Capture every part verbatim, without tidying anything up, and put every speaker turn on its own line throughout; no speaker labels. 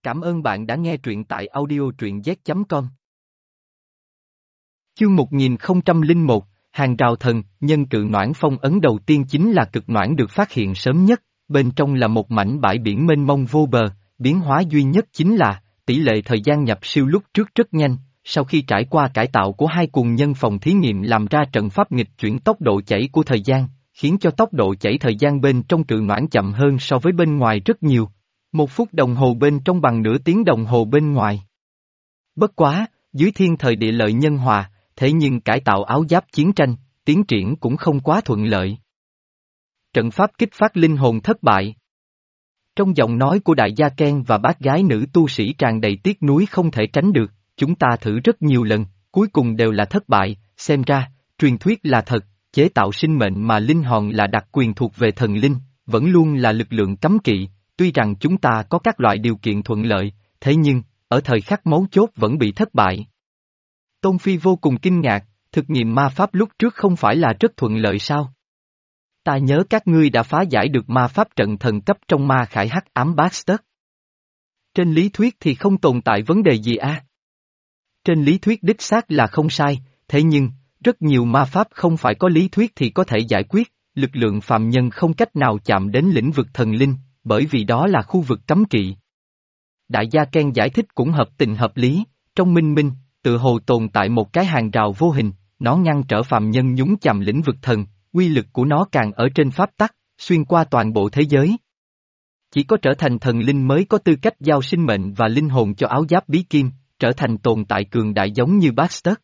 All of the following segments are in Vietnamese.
Cảm ơn bạn đã nghe truyện tại audio truyện z chấm com. Chương một nghìn không trăm lẻ một, Hàng rào thần, nhân cự noãn phong ấn đầu tiên chính là cực noãn được phát hiện sớm nhất, bên trong là một mảnh bãi biển mênh mông vô bờ, biến hóa duy nhất chính là, tỷ lệ thời gian nhập siêu lúc trước rất nhanh, sau khi trải qua cải tạo của hai cuồng nhân phòng thí nghiệm làm ra trận pháp nghịch chuyển tốc độ chảy của thời gian, khiến cho tốc độ chảy thời gian bên trong cự noãn chậm hơn so với bên ngoài rất nhiều. Một phút đồng hồ bên trong bằng nửa tiếng đồng hồ bên ngoài. Bất quá, dưới thiên thời địa lợi nhân hòa, thế nhưng cải tạo áo giáp chiến tranh, tiến triển cũng không quá thuận lợi. Trận pháp kích phát linh hồn thất bại. Trong giọng nói của đại gia Ken và bác gái nữ tu sĩ tràn đầy tiếc nuối không thể tránh được, chúng ta thử rất nhiều lần, cuối cùng đều là thất bại, xem ra, truyền thuyết là thật, chế tạo sinh mệnh mà linh hồn là đặc quyền thuộc về thần linh, vẫn luôn là lực lượng cấm kỵ. Tuy rằng chúng ta có các loại điều kiện thuận lợi, thế nhưng, ở thời khắc mấu chốt vẫn bị thất bại. Tôn Phi vô cùng kinh ngạc, thực nghiệm ma pháp lúc trước không phải là rất thuận lợi sao? Ta nhớ các ngươi đã phá giải được ma pháp trận thần cấp trong ma khải hắc ám Bastard. Trên lý thuyết thì không tồn tại vấn đề gì a? À? Trên lý thuyết đích xác là không sai, thế nhưng, rất nhiều ma pháp không phải có lý thuyết thì có thể giải quyết, lực lượng phàm nhân không cách nào chạm đến lĩnh vực thần linh. Bởi vì đó là khu vực cấm kỵ. Đại gia Ken giải thích cũng hợp tình hợp lý, trong minh minh, tự hồ tồn tại một cái hàng rào vô hình, nó ngăn trở phàm nhân nhúng chàm lĩnh vực thần, uy lực của nó càng ở trên pháp tắc, xuyên qua toàn bộ thế giới. Chỉ có trở thành thần linh mới có tư cách giao sinh mệnh và linh hồn cho áo giáp bí kim, trở thành tồn tại cường đại giống như Bastard.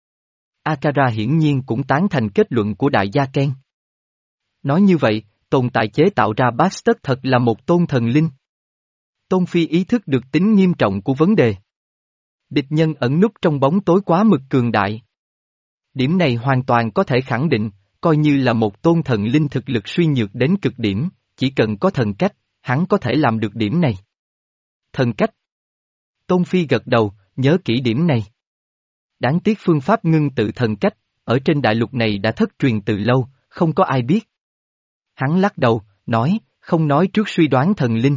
Akara hiển nhiên cũng tán thành kết luận của đại gia Ken. Nói như vậy, tồn tại chế tạo ra Bastard thật là một tôn thần linh. Tôn Phi ý thức được tính nghiêm trọng của vấn đề. Địch nhân ẩn núp trong bóng tối quá mực cường đại. Điểm này hoàn toàn có thể khẳng định, coi như là một tôn thần linh thực lực suy nhược đến cực điểm, chỉ cần có thần cách, hắn có thể làm được điểm này. Thần cách. Tôn Phi gật đầu, nhớ kỹ điểm này. Đáng tiếc phương pháp ngưng tự thần cách, ở trên đại lục này đã thất truyền từ lâu, không có ai biết. Hắn lắc đầu, nói, không nói trước suy đoán thần linh.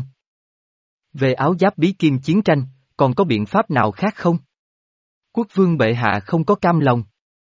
Về áo giáp bí kim chiến tranh, còn có biện pháp nào khác không? Quốc vương bệ hạ không có cam lòng.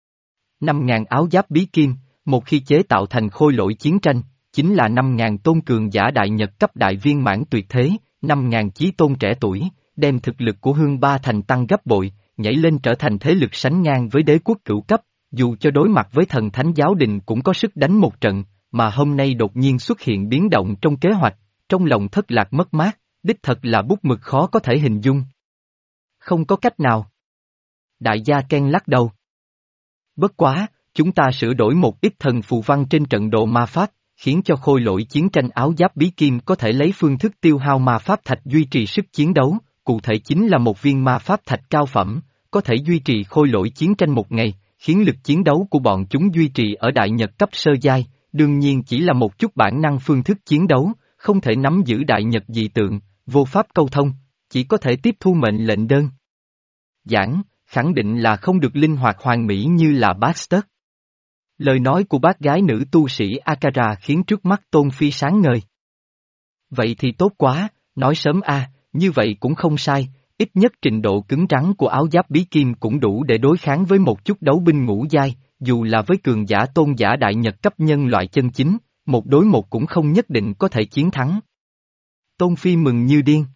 Năm ngàn áo giáp bí kim, một khi chế tạo thành khôi lỗi chiến tranh, chính là năm ngàn tôn cường giả đại nhật cấp đại viên mãn tuyệt thế, năm ngàn chí tôn trẻ tuổi, đem thực lực của Hương Ba Thành tăng gấp bội, nhảy lên trở thành thế lực sánh ngang với đế quốc cửu cấp, dù cho đối mặt với thần thánh giáo đình cũng có sức đánh một trận. Mà hôm nay đột nhiên xuất hiện biến động trong kế hoạch, trong lòng thất lạc mất mát, đích thật là bút mực khó có thể hình dung. Không có cách nào. Đại gia Ken lắc đầu. Bất quá, chúng ta sửa đổi một ít thần phù văn trên trận đồ ma pháp, khiến cho khôi lỗi chiến tranh áo giáp bí kim có thể lấy phương thức tiêu hao ma pháp thạch duy trì sức chiến đấu, cụ thể chính là một viên ma pháp thạch cao phẩm, có thể duy trì khôi lỗi chiến tranh một ngày, khiến lực chiến đấu của bọn chúng duy trì ở đại nhật cấp sơ giai. Đương nhiên chỉ là một chút bản năng phương thức chiến đấu, không thể nắm giữ đại nhật dị tượng, vô pháp câu thông, chỉ có thể tiếp thu mệnh lệnh đơn giản, khẳng định là không được linh hoạt hoàn mỹ như là Bastard. Lời nói của bác gái nữ tu sĩ Akara khiến trước mắt Tôn Phi sáng ngời. Vậy thì tốt quá, nói sớm a, như vậy cũng không sai, ít nhất trình độ cứng rắn của áo giáp bí kim cũng đủ để đối kháng với một chút đấu binh ngũ giai. Dù là với cường giả tôn giả đại nhật cấp nhân loại chân chính, một đối một cũng không nhất định có thể chiến thắng. Tôn Phi mừng như điên.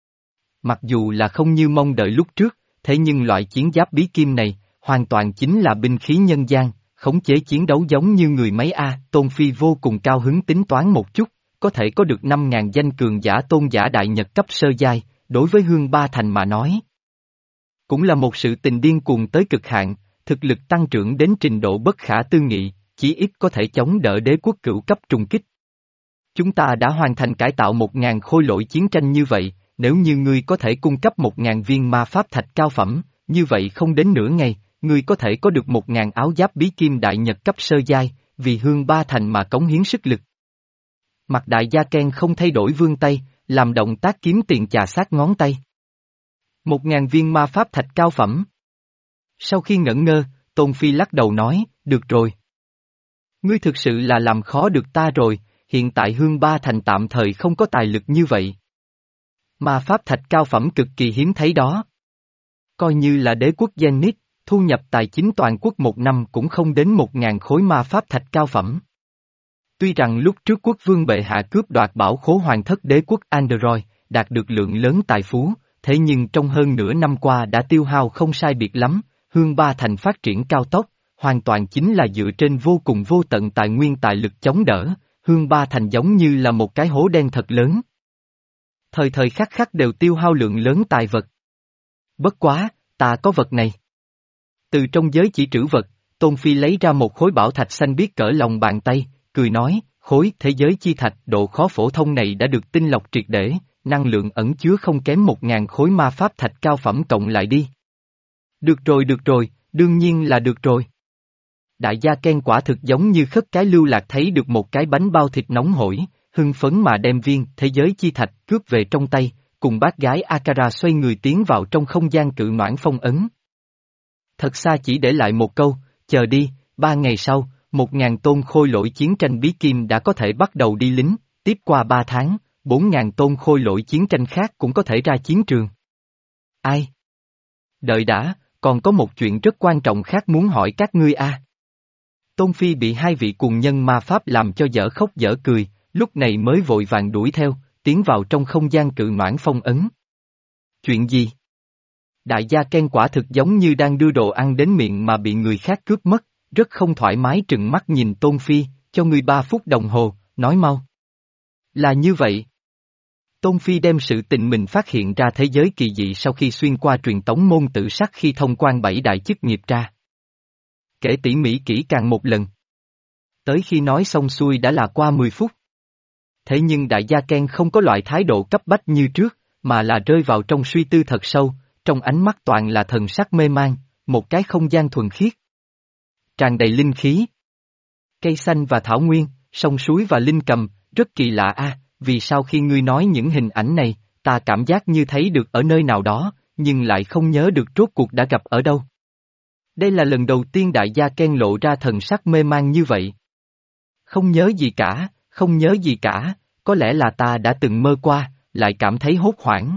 Mặc dù là không như mong đợi lúc trước, thế nhưng loại chiến giáp bí kim này, hoàn toàn chính là binh khí nhân gian, khống chế chiến đấu giống như người máy A. Tôn Phi vô cùng cao hứng tính toán một chút, có thể có được năm ngàn danh cường giả tôn giả đại nhật cấp sơ giai, đối với Hương Ba Thành mà nói. Cũng là một sự tình điên cuồng tới cực hạn. Thực lực tăng trưởng đến trình độ bất khả tư nghị, chí ít có thể chống đỡ đế quốc cửu cấp trùng kích. Chúng ta đã hoàn thành cải tạo một ngàn khôi lỗi chiến tranh như vậy, nếu như ngươi có thể cung cấp một ngàn viên ma pháp thạch cao phẩm, như vậy không đến nửa ngày, ngươi có thể có được một ngàn áo giáp bí kim đại nhật cấp sơ giai, vì Hương Ba Thành mà cống hiến sức lực. Mặt đại gia Ken không thay đổi vươn tay, làm động tác kiếm tiền chà sát ngón tay. Một ngàn viên ma pháp thạch cao phẩm. Sau khi ngẩn ngơ, Tôn Phi lắc đầu nói, được rồi. Ngươi thực sự là làm khó được ta rồi, hiện tại Hương Ba Thành tạm thời không có tài lực như vậy. Ma pháp thạch cao phẩm cực kỳ hiếm thấy đó. Coi như là đế quốc Zenith, thu nhập tài chính toàn quốc một năm cũng không đến một ngàn khối ma pháp thạch cao phẩm. Tuy rằng lúc trước quốc vương bệ hạ cướp đoạt bảo khố hoàng thất đế quốc Android, đạt được lượng lớn tài phú, thế nhưng trong hơn nửa năm qua đã tiêu hao không sai biệt lắm, Hương Ba Thành phát triển cao tốc, hoàn toàn chính là dựa trên vô cùng vô tận tài nguyên tài lực chống đỡ, Hương Ba Thành giống như là một cái hố đen thật lớn. Thời thời khắc khắc đều tiêu hao lượng lớn tài vật. Bất quá, ta có vật này. Từ trong giới chỉ trữ vật, Tôn Phi lấy ra một khối bảo thạch xanh biếc cỡ lòng bàn tay, cười nói, khối thế giới chi thạch độ khó phổ thông này đã được tinh lọc triệt để, năng lượng ẩn chứa không kém một ngàn khối ma pháp thạch cao phẩm cộng lại đi. Được rồi được rồi, đương nhiên là được rồi. Đại gia Ken quả thực giống như khất cái lưu lạc thấy được một cái bánh bao thịt nóng hổi, hưng phấn mà đem viên thế giới chi thạch cướp về trong tay, cùng bác gái Akara xoay người tiến vào trong không gian cự noãn phong ấn. Thật xa chỉ để lại một câu, chờ đi, ba ngày sau, một ngàn tôn khôi lỗi chiến tranh bí kim đã có thể bắt đầu đi lính, tiếp qua ba tháng, bốn ngàn tôn khôi lỗi chiến tranh khác cũng có thể ra chiến trường. Ai? Đợi đã, còn có một chuyện rất quan trọng khác muốn hỏi các ngươi a. Tôn Phi bị hai vị cuồng nhân ma pháp làm cho dở khóc dở cười, lúc này mới vội vàng đuổi theo, tiến vào trong không gian cự noãn phong ấn. Chuyện gì? Đại gia Ken quả thực giống như đang đưa đồ ăn đến miệng mà bị người khác cướp mất, rất không thoải mái trừng mắt nhìn Tôn Phi, cho ngươi ba phút đồng hồ, nói mau. Là như vậy. Tôn Phi đem sự tình mình phát hiện ra thế giới kỳ dị sau khi xuyên qua truyền tống môn tự sắc khi thông quan bảy đại chức nghiệp ra. Kể tỉ mỉ kỹ càng một lần. Tới khi nói xong xuôi đã là qua mười phút. Thế nhưng đại gia Ken không có loại thái độ cấp bách như trước, mà là rơi vào trong suy tư thật sâu, trong ánh mắt toàn là thần sắc mê man, một cái không gian thuần khiết. Tràn đầy linh khí. Cây xanh và thảo nguyên, sông suối và linh cầm, rất kỳ lạ a. Vì sao khi ngươi nói những hình ảnh này, ta cảm giác như thấy được ở nơi nào đó, nhưng lại không nhớ được rốt cuộc đã gặp ở đâu. Đây là lần đầu tiên đại gia Ken lộ ra thần sắc mê man như vậy. Không nhớ gì cả, không nhớ gì cả, có lẽ là ta đã từng mơ qua, lại cảm thấy hốt hoảng.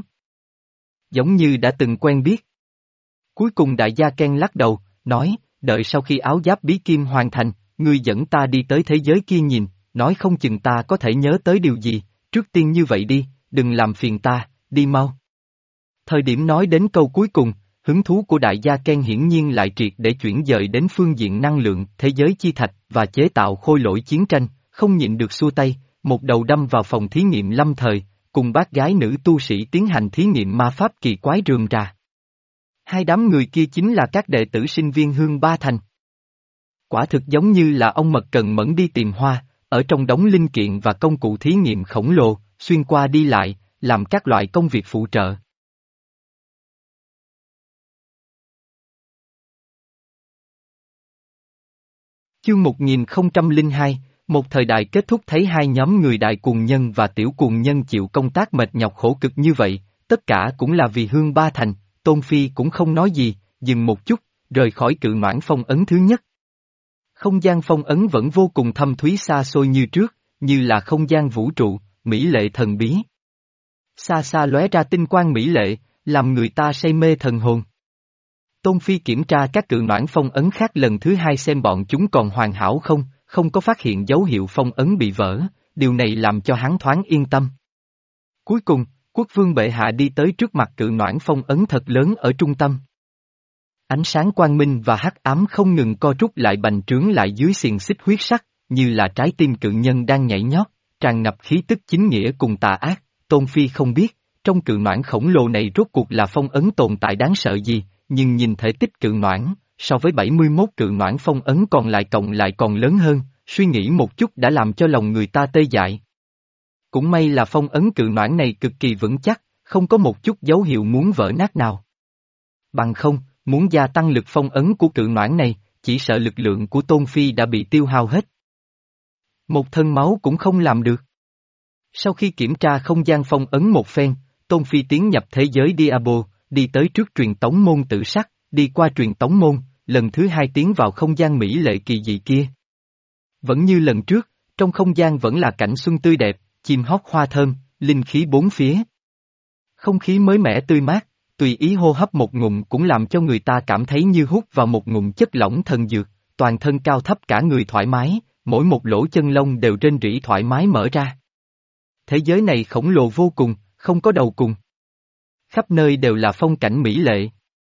Giống như đã từng quen biết. Cuối cùng đại gia Ken lắc đầu, nói, đợi sau khi áo giáp bí kim hoàn thành, ngươi dẫn ta đi tới thế giới kia nhìn, nói không chừng ta có thể nhớ tới điều gì, trước tiên như vậy đi, đừng làm phiền ta, đi mau. Thời điểm nói đến câu cuối cùng, hứng thú của đại gia Ken hiển nhiên lại triệt để chuyển dời đến phương diện năng lượng, thế giới chi thạch và chế tạo khôi lỗi chiến tranh, không nhịn được xua tay, một đầu đâm vào phòng thí nghiệm lâm thời, cùng bác gái nữ tu sĩ tiến hành thí nghiệm ma pháp kỳ quái rườm rà. Hai đám người kia chính là các đệ tử sinh viên Hương Ba Thành. Quả thực giống như là ông Mật Cần Mẫn đi tìm hoa, ở trong đống linh kiện và công cụ thí nghiệm khổng lồ, xuyên qua đi lại, làm các loại công việc phụ trợ. Chương một nghìn không trăm lẻ hai, một thời đại kết thúc thấy hai nhóm người đại cuồng nhân và tiểu cuồng nhân chịu công tác mệt nhọc khổ cực như vậy, tất cả cũng là vì Hương Ba Thành, Tôn Phi cũng không nói gì, dừng một chút, rời khỏi cự noãn phong ấn thứ nhất. Không gian phong ấn vẫn vô cùng thâm thúy xa xôi như trước, như là không gian vũ trụ, mỹ lệ thần bí. Xa xa lóe ra tinh quang mỹ lệ, làm người ta say mê thần hồn. Tôn Phi kiểm tra các cự noãn phong ấn khác lần thứ hai xem bọn chúng còn hoàn hảo không, không có phát hiện dấu hiệu phong ấn bị vỡ, điều này làm cho hắn thoáng yên tâm. Cuối cùng, quốc vương bệ hạ đi tới trước mặt cự noãn phong ấn thật lớn ở trung tâm. Ánh sáng quang minh và hắc ám không ngừng co rút lại bành trướng lại dưới xiềng xích huyết sắc, như là trái tim cự nhân đang nhảy nhót, tràn ngập khí tức chính nghĩa cùng tà ác. Tôn Phi không biết, trong cự noãn khổng lồ này rốt cuộc là phong ấn tồn tại đáng sợ gì, nhưng nhìn thể tích cự noãn, so với bảy mươi mốt cự noãn phong ấn còn lại cộng lại còn lớn hơn, suy nghĩ một chút đã làm cho lòng người ta tê dại. Cũng may là phong ấn cự noãn này cực kỳ vững chắc, không có một chút dấu hiệu muốn vỡ nát nào. Bằng không, muốn gia tăng lực phong ấn của cự noãn này, chỉ sợ lực lượng của Tôn Phi đã bị tiêu hao hết. Một thân máu cũng không làm được. Sau khi kiểm tra không gian phong ấn một phen, Tôn Phi tiến nhập thế giới Diabo, đi tới trước truyền tống môn tự sắc, đi qua truyền tống môn, lần thứ hai tiến vào không gian mỹ lệ kỳ dị kia. Vẫn như lần trước, trong không gian vẫn là cảnh xuân tươi đẹp, chim hót hoa thơm, linh khí bốn phía. Không khí mới mẻ tươi mát, tùy ý hô hấp một ngụm cũng làm cho người ta cảm thấy như hút vào một ngụm chất lỏng thần dược, toàn thân cao thấp cả người thoải mái, mỗi một lỗ chân lông đều rên rỉ thoải mái mở ra. Thế giới này khổng lồ vô cùng, không có đầu cùng. Khắp nơi đều là phong cảnh mỹ lệ.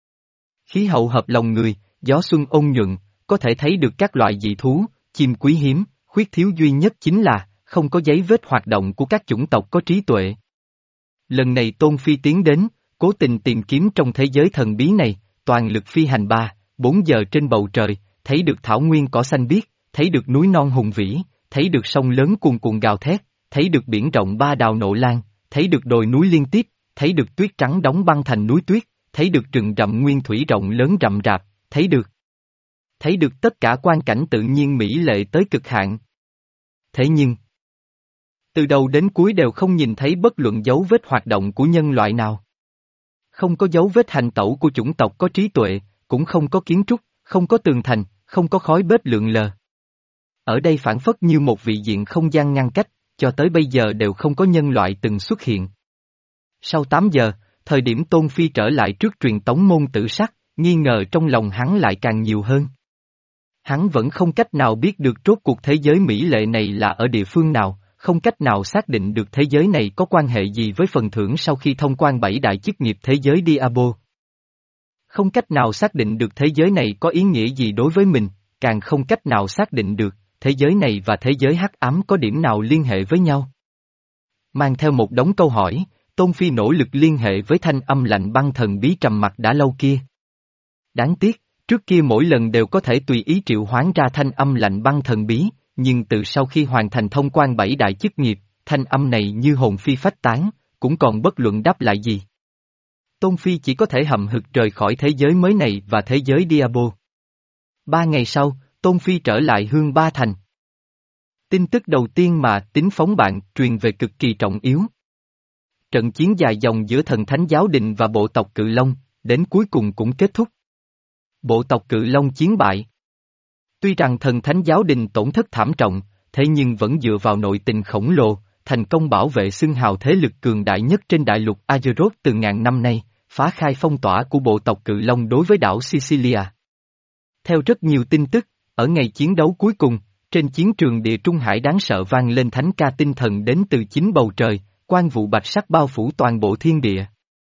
Khí hậu hợp lòng người, gió xuân ôn nhuận, có thể thấy được các loại dị thú, chim quý hiếm, khuyết thiếu duy nhất chính là, không có giấy vết hoạt động của các chủng tộc có trí tuệ. Lần này Tôn Phi tiến đến, cố tình tìm kiếm trong thế giới thần bí này, toàn lực phi hành ba, bốn giờ trên bầu trời, thấy được thảo nguyên cỏ xanh biếc, thấy được núi non hùng vĩ, thấy được sông lớn cuồn cuộn gào thét, thấy được biển rộng ba đào nộ lan, thấy được đồi núi liên tiếp, thấy được tuyết trắng đóng băng thành núi tuyết, thấy được rừng rậm nguyên thủy rộng lớn rậm rạp, thấy được. Thấy được tất cả quang cảnh tự nhiên mỹ lệ tới cực hạn. Thế nhưng, từ đầu đến cuối đều không nhìn thấy bất luận dấu vết hoạt động của nhân loại nào. Không có dấu vết hành tẩu của chủng tộc có trí tuệ, cũng không có kiến trúc, không có tường thành, không có khói bếp lượn lờ. Ở đây phản phất như một vị diện không gian ngăn cách, cho tới bây giờ đều không có nhân loại từng xuất hiện. Sau tám giờ, thời điểm Tôn Phi trở lại trước truyền tống môn tử sắc, nghi ngờ trong lòng hắn lại càng nhiều hơn. Hắn vẫn không cách nào biết được rốt cuộc thế giới mỹ lệ này là ở địa phương nào, không cách nào xác định được thế giới này có quan hệ gì với phần thưởng sau khi thông quan bảy đại chức nghiệp thế giới Diablo. Không cách nào xác định được thế giới này có ý nghĩa gì đối với mình, càng không cách nào xác định được thế giới này và thế giới hắc ám có điểm nào liên hệ với nhau. Mang theo một đống câu hỏi, Tôn Phi nỗ lực liên hệ với thanh âm lạnh băng thần bí trầm mặc đã lâu kia. Đáng tiếc, trước kia mỗi lần đều có thể tùy ý triệu hoán ra thanh âm lạnh băng thần bí, nhưng từ sau khi hoàn thành thông quan bảy đại chức nghiệp, thanh âm này như hồn phi phách tán, cũng còn bất luận đáp lại gì. Tôn Phi chỉ có thể hậm hực rời khỏi thế giới mới này và thế giới Diablo. Ba ngày sau, Tôn Phi trở lại Hương Ba Thành. Tin tức đầu tiên mà Tính phóng bạn truyền về cực kỳ trọng yếu. Trận chiến dài dòng giữa thần thánh giáo đình và bộ tộc Cự Long, đến cuối cùng cũng kết thúc. Bộ tộc Cự Long chiến bại. Tuy rằng thần thánh giáo đình tổn thất thảm trọng, thế nhưng vẫn dựa vào nội tình khổng lồ, thành công bảo vệ xưng hào thế lực cường đại nhất trên đại lục Azeroth từ ngàn năm nay, phá khai phong tỏa của bộ tộc Cự Long đối với đảo Sicilia. Theo rất nhiều tin tức, ở ngày chiến đấu cuối cùng, trên chiến trường địa Trung Hải đáng sợ vang lên thánh ca tinh thần đến từ chính bầu trời, quan vụ bạch sắc bao phủ toàn bộ thiên địa.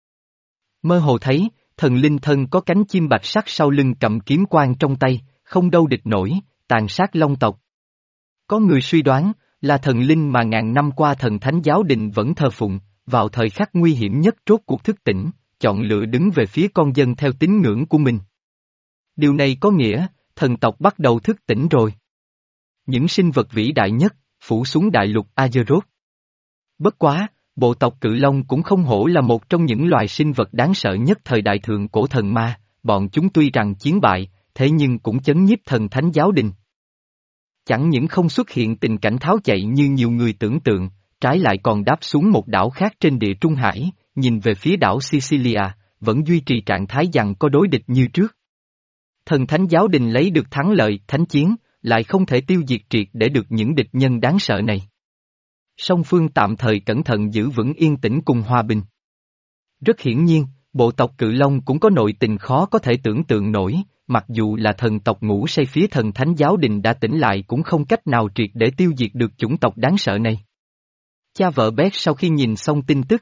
Mơ hồ thấy, thần linh thân có cánh chim bạch sắc sau lưng cầm kiếm quang trong tay, không đâu địch nổi, tàn sát long tộc. Có người suy đoán, là thần linh mà ngàn năm qua thần thánh giáo đình vẫn thờ phụng, vào thời khắc nguy hiểm nhất rốt cuộc thức tỉnh, chọn lựa đứng về phía con dân theo tín ngưỡng của mình. Điều này có nghĩa, thần tộc bắt đầu thức tỉnh rồi. Những sinh vật vĩ đại nhất, phủ xuống đại lục Azeroth. Bất quá, bộ tộc Cự Long cũng không hổ là một trong những loài sinh vật đáng sợ nhất thời đại thượng cổ thần ma, bọn chúng tuy rằng chiến bại, thế nhưng cũng chấn nhiếp thần thánh giáo đình. Chẳng những không xuất hiện tình cảnh tháo chạy như nhiều người tưởng tượng, trái lại còn đáp xuống một đảo khác trên địa Trung Hải, nhìn về phía đảo Sicilia, vẫn duy trì trạng thái giằng có đối địch như trước. Thần thánh giáo đình lấy được thắng lợi, thánh chiến, lại không thể tiêu diệt triệt để được những địch nhân đáng sợ này. Song phương tạm thời cẩn thận giữ vững yên tĩnh cùng hòa bình. Rất hiển nhiên, bộ tộc Cự Long cũng có nội tình khó có thể tưởng tượng nổi, mặc dù là thần tộc ngủ say phía thần thánh giáo đình đã tỉnh lại cũng không cách nào triệt để tiêu diệt được chủng tộc đáng sợ này. Cha vợ Bét sau khi nhìn xong tin tức,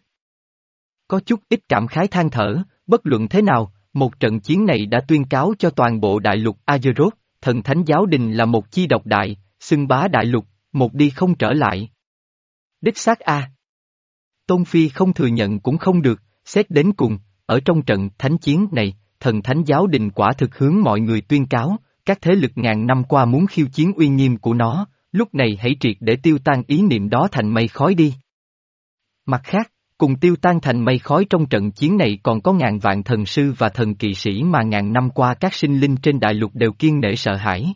có chút ít cảm khái than thở, bất luận thế nào, một trận chiến này đã tuyên cáo cho toàn bộ đại lục Azeroth, thần thánh giáo đình là một chi độc đại, xưng bá đại lục, một đi không trở lại. Đích xác a. Tôn Phi không thừa nhận cũng không được, xét đến cùng, ở trong trận thánh chiến này, thần thánh giáo đình quả thực hướng mọi người tuyên cáo, các thế lực ngàn năm qua muốn khiêu chiến uy nghiêm của nó, lúc này hãy triệt để tiêu tan ý niệm đó thành mây khói đi. Mặt khác, cùng tiêu tan thành mây khói trong trận chiến này còn có ngàn vạn thần sư và thần kỵ sĩ mà ngàn năm qua các sinh linh trên đại lục đều kiêng nể sợ hãi.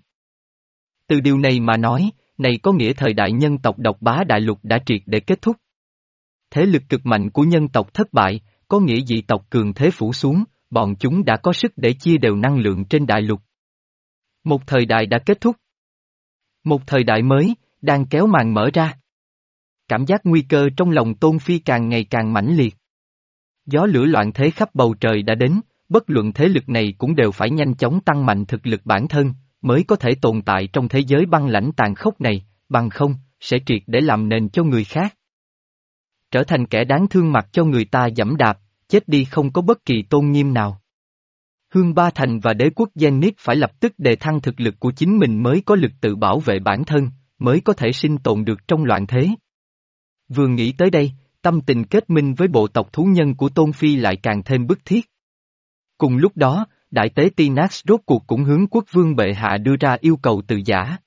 Từ điều này mà nói, này có nghĩa thời đại nhân tộc độc bá đại lục đã triệt để kết thúc. Thế lực cực mạnh của nhân tộc thất bại, có nghĩa dị tộc cường thế phủ xuống, bọn chúng đã có sức để chia đều năng lượng trên đại lục. Một thời đại đã kết thúc. Một thời đại mới, đang kéo màn mở ra. Cảm giác nguy cơ trong lòng Tôn Phi càng ngày càng mãnh liệt. Gió lửa loạn thế khắp bầu trời đã đến, bất luận thế lực này cũng đều phải nhanh chóng tăng mạnh thực lực bản thân, mới có thể tồn tại trong thế giới băng lãnh tàn khốc này, bằng không, sẽ triệt để làm nền cho người khác. Trở thành kẻ đáng thương mặc cho người ta giẫm đạp, chết đi không có bất kỳ tôn nghiêm nào. Hương Ba Thành và đế quốc Zenith phải lập tức đề thăng thực lực của chính mình mới có lực tự bảo vệ bản thân, mới có thể sinh tồn được trong loạn thế. Vừa nghĩ tới đây, tâm tình kết minh với bộ tộc thú nhân của Tôn Phi lại càng thêm bức thiết. Cùng lúc đó, đại tế Tinax rốt cuộc cũng hướng quốc vương bệ hạ đưa ra yêu cầu từ giã.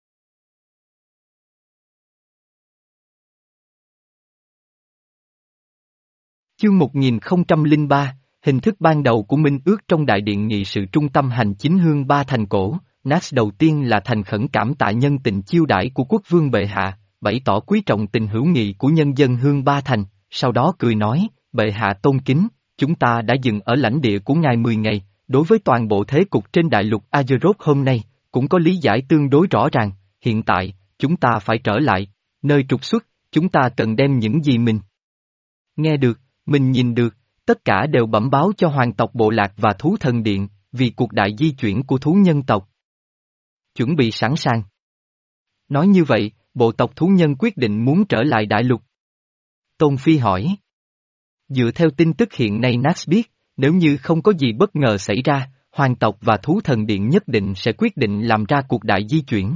Chương một nghìn không trăm lẻ ba, hình thức ban đầu của minh ước trong đại điện nghị sự trung tâm hành chính Hương Ba Thành cổ, Nax đầu tiên là thành khẩn cảm tạ nhân tình chiêu đãi của quốc vương bệ hạ, bày tỏ quý trọng tình hữu nghị của nhân dân Hương Ba Thành, sau đó cười nói, bệ hạ tôn kính, chúng ta đã dừng ở lãnh địa của ngài mười ngày, đối với toàn bộ thế cục trên đại lục Azeroth hôm nay, cũng có lý giải tương đối rõ ràng, hiện tại, chúng ta phải trở lại, nơi trục xuất, chúng ta cần đem những gì mình nghe được, mình nhìn được, tất cả đều bẩm báo cho hoàng tộc bộ lạc và thú thần điện, vì cuộc đại di chuyển của thú nhân tộc. Chuẩn bị sẵn sàng. Nói như vậy, bộ tộc thú nhân quyết định muốn trở lại đại lục. Tôn Phi hỏi. Dựa theo tin tức hiện nay Nax biết, nếu như không có gì bất ngờ xảy ra, hoàng tộc và thú thần điện nhất định sẽ quyết định làm ra cuộc đại di chuyển.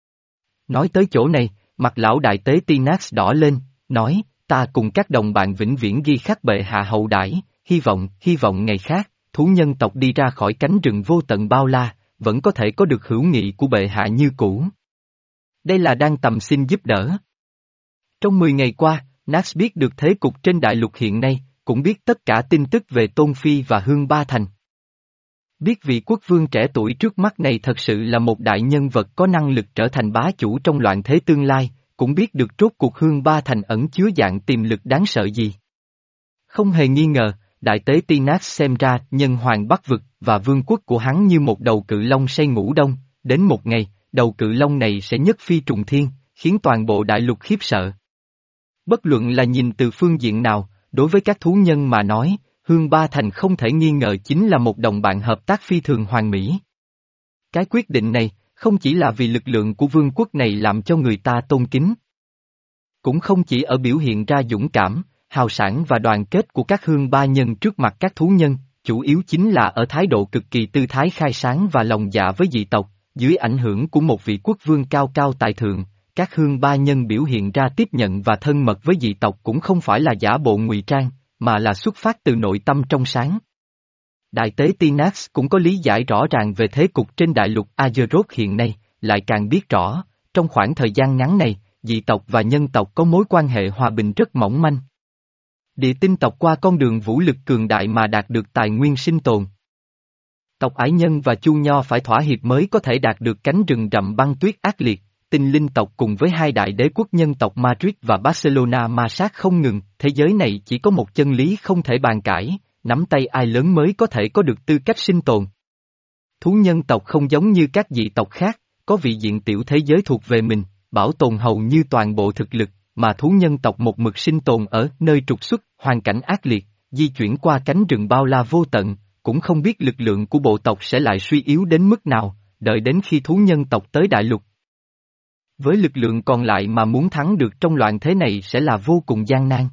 Nói tới chỗ này, mặt lão đại tế Tinax đỏ lên, nói, ta cùng các đồng bạn vĩnh viễn ghi khắc bệ hạ hậu đãi, hy vọng, hy vọng ngày khác, thú nhân tộc đi ra khỏi cánh rừng vô tận bao la, vẫn có thể có được hữu nghị của bệ hạ như cũ. Đây là đang tầm xin giúp đỡ. Trong mười ngày qua, Nax biết được thế cục trên đại lục hiện nay, cũng biết tất cả tin tức về Tôn Phi và Hương Ba Thành. Biết vị quốc vương trẻ tuổi trước mắt này thật sự là một đại nhân vật có năng lực trở thành bá chủ trong loạn thế tương lai, cũng biết được rốt cuộc Hương Ba Thành ẩn chứa dạng tiềm lực đáng sợ gì. Không hề nghi ngờ, đại tế Tinax xem ra nhân hoàng Bắc Vực và vương quốc của hắn như một đầu cự long say ngủ đông, đến một ngày, đầu cự long này sẽ nhất phi trùng thiên, khiến toàn bộ đại lục khiếp sợ. Bất luận là nhìn từ phương diện nào, đối với các thú nhân mà nói, Hương Ba Thành không thể nghi ngờ chính là một đồng bạn hợp tác phi thường hoàn mỹ. Cái quyết định này, không chỉ là vì lực lượng của vương quốc này làm cho người ta tôn kính. Cũng không chỉ ở biểu hiện ra dũng cảm, hào sảng và đoàn kết của các Hương Ba nhân trước mặt các thú nhân, chủ yếu chính là ở thái độ cực kỳ tư thái khai sáng và lòng dạ với dị tộc, dưới ảnh hưởng của một vị quốc vương cao cao tại thượng, các Hương Ba nhân biểu hiện ra tiếp nhận và thân mật với dị tộc cũng không phải là giả bộ ngụy trang, mà là xuất phát từ nội tâm trong sáng. Đại tế Tinax cũng có lý giải rõ ràng về thế cục trên đại lục Azeroth hiện nay, lại càng biết rõ, trong khoảng thời gian ngắn này, dị tộc và nhân tộc có mối quan hệ hòa bình rất mỏng manh. Địa tinh tộc qua con đường vũ lực cường đại mà đạt được tài nguyên sinh tồn. Tộc Ải Nhân và Chu Nho phải thỏa hiệp mới có thể đạt được cánh rừng rậm băng tuyết ác liệt, tinh linh tộc cùng với hai đại đế quốc nhân tộc Madrid và Barcelona ma sát không ngừng, thế giới này chỉ có một chân lý không thể bàn cãi, nắm tay ai lớn mới có thể có được tư cách sinh tồn. Thú nhân tộc không giống như các dị tộc khác, có vị diện tiểu thế giới thuộc về mình, bảo tồn hầu như toàn bộ thực lực, mà thú nhân tộc một mực sinh tồn ở nơi trục xuất, hoàn cảnh ác liệt, di chuyển qua cánh rừng bao la vô tận, cũng không biết lực lượng của bộ tộc sẽ lại suy yếu đến mức nào, đợi đến khi thú nhân tộc tới đại lục. Với lực lượng còn lại mà muốn thắng được trong loạn thế này sẽ là vô cùng gian nan.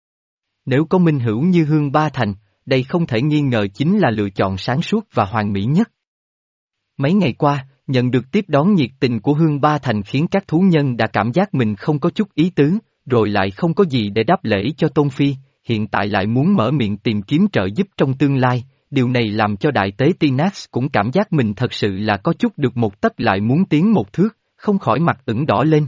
Nếu có minh hữu như Hương Ba Thành, đây không thể nghi ngờ chính là lựa chọn sáng suốt và hoàn mỹ nhất. Mấy ngày qua, nhận được tiếp đón nhiệt tình của Hương Ba Thành khiến các thú nhân đã cảm giác mình không có chút ý tứ, rồi lại không có gì để đáp lễ cho Tôn Phi, hiện tại lại muốn mở miệng tìm kiếm trợ giúp trong tương lai, điều này làm cho đại tế Tinax cũng cảm giác mình thật sự là có chút được một tấc lại muốn tiến một thước, không khỏi mặt ửng đỏ lên.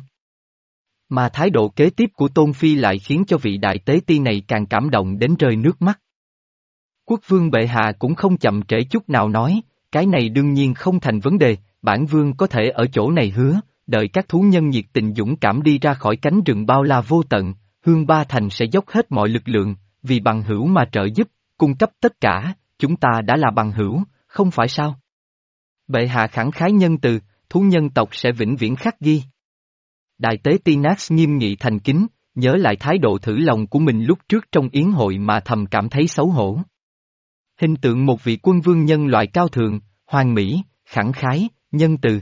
Mà thái độ kế tiếp của Tôn Phi lại khiến cho vị đại tế ti này càng cảm động đến rơi nước mắt. Quốc vương bệ hạ cũng không chậm trễ chút nào nói, cái này đương nhiên không thành vấn đề, bản vương có thể ở chỗ này hứa, đợi các thú nhân nhiệt tình dũng cảm đi ra khỏi cánh rừng bao la vô tận, Hương Ba Thành sẽ dốc hết mọi lực lượng, vì bằng hữu mà trợ giúp, cung cấp tất cả, chúng ta đã là bằng hữu, không phải sao? Bệ hạ khẳng khái nhân từ, thú nhân tộc sẽ vĩnh viễn khắc ghi. Đại tế Tinax nghiêm nghị thành kính, nhớ lại thái độ thử lòng của mình lúc trước trong yến hội mà thầm cảm thấy xấu hổ. Hình tượng một vị quân vương nhân loại cao thượng, hoàn mỹ, khẳng khái, nhân từ.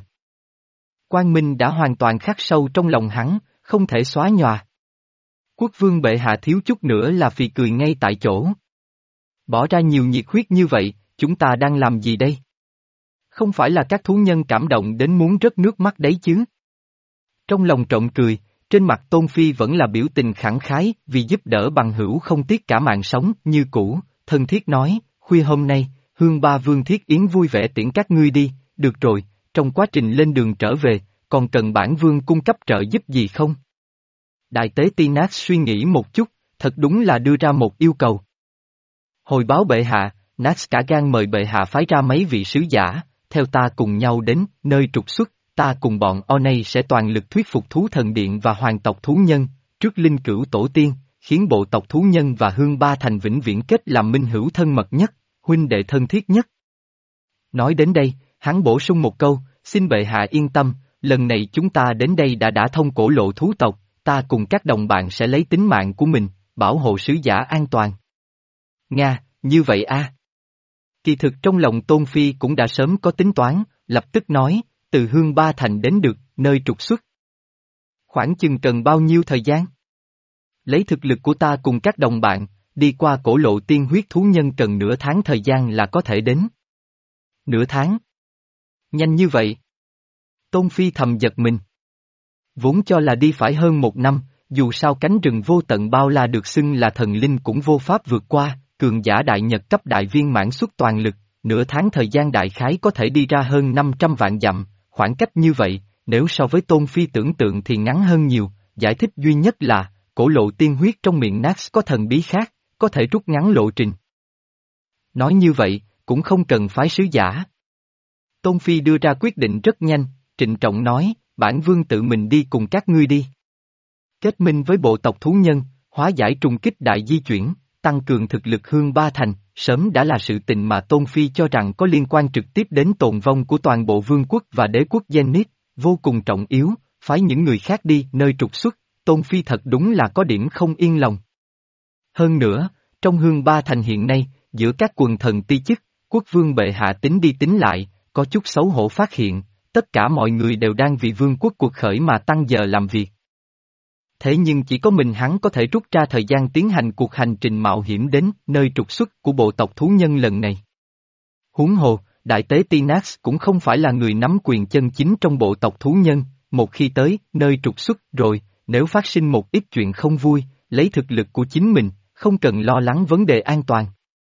Quang minh đã hoàn toàn khắc sâu trong lòng hắn, không thể xóa nhòa. Quốc vương bệ hạ thiếu chút nữa là phì cười ngay tại chỗ. Bỏ ra nhiều nhiệt huyết như vậy, chúng ta đang làm gì đây? Không phải là các thú nhân cảm động đến muốn rớt nước mắt đấy chứ? Trong lòng trộm cười, trên mặt Tôn Phi vẫn là biểu tình khẳng khái vì giúp đỡ bằng hữu không tiếc cả mạng sống như cũ, thân thiết nói, khuya hôm nay, Hương Ba Vương Thiết Yến vui vẻ tiễn các ngươi đi, được rồi, trong quá trình lên đường trở về, còn cần bản vương cung cấp trợ giúp gì không? Đại tế Tinas suy nghĩ một chút, thật đúng là đưa ra một yêu cầu. Hồi báo bệ hạ, Nax cả gan mời bệ hạ phái ra mấy vị sứ giả, theo ta cùng nhau đến nơi trục xuất, ta cùng bọn Onay sẽ toàn lực thuyết phục thú thần điện và hoàng tộc thú nhân, trước linh cữu tổ tiên, khiến bộ tộc thú nhân và Hương Ba Thành vĩnh viễn kết làm minh hữu thân mật nhất, huynh đệ thân thiết nhất. Nói đến đây, hắn bổ sung một câu, xin bệ hạ yên tâm, lần này chúng ta đến đây đã đã thông cổ lộ thú tộc, ta cùng các đồng bạn sẽ lấy tính mạng của mình, bảo hộ sứ giả an toàn. Nga, như vậy a? À? Kỳ thực trong lòng Tôn Phi cũng đã sớm có tính toán, lập tức nói, từ Hương Ba Thành đến được, nơi trục xuất. Khoảng chừng cần bao nhiêu thời gian? Lấy thực lực của ta cùng các đồng bạn, đi qua cổ lộ tiên huyết thú nhân cần nửa tháng thời gian là có thể đến. Nửa tháng? Nhanh như vậy? Tôn Phi thầm giật mình. Vốn cho là đi phải hơn một năm, dù sao cánh rừng vô tận bao la được xưng là thần linh cũng vô pháp vượt qua, cường giả đại nhật cấp đại viên mãn xuất toàn lực, nửa tháng thời gian đại khái có thể đi ra hơn năm trăm vạn dặm, khoảng cách như vậy, nếu so với Tôn Phi tưởng tượng thì ngắn hơn nhiều, giải thích duy nhất là, cổ lộ tiên huyết trong miệng Nax có thần bí khác, có thể rút ngắn lộ trình. Nói như vậy, cũng không cần phái sứ giả. Tôn Phi đưa ra quyết định rất nhanh, trịnh trọng nói, bản vương tự mình đi cùng các ngươi đi. Kết minh với bộ tộc thú nhân, hóa giải trùng kích đại di chuyển, tăng cường thực lực Hương Ba Thành, sớm đã là sự tình mà Tôn Phi cho rằng có liên quan trực tiếp đến tồn vong của toàn bộ vương quốc và đế quốc Zenith, vô cùng trọng yếu, phái những người khác đi nơi trục xuất, Tôn Phi thật đúng là có điểm không yên lòng. Hơn nữa, trong Hương Ba Thành hiện nay, giữa các quần thần ti chức, quốc vương bệ hạ tính đi tính lại, có chút xấu hổ phát hiện, tất cả mọi người đều đang vì vương quốc cuộc khởi mà tăng giờ làm việc. Thế nhưng chỉ có mình hắn có thể rút ra thời gian tiến hành cuộc hành trình mạo hiểm đến nơi trục xuất của bộ tộc thú nhân lần này. Huống hồ, đại tế Tinas cũng không phải là người nắm quyền chân chính trong bộ tộc thú nhân, một khi tới nơi trục xuất rồi, nếu phát sinh một ít chuyện không vui, lấy thực lực của chính mình, không cần lo lắng vấn đề an toàn.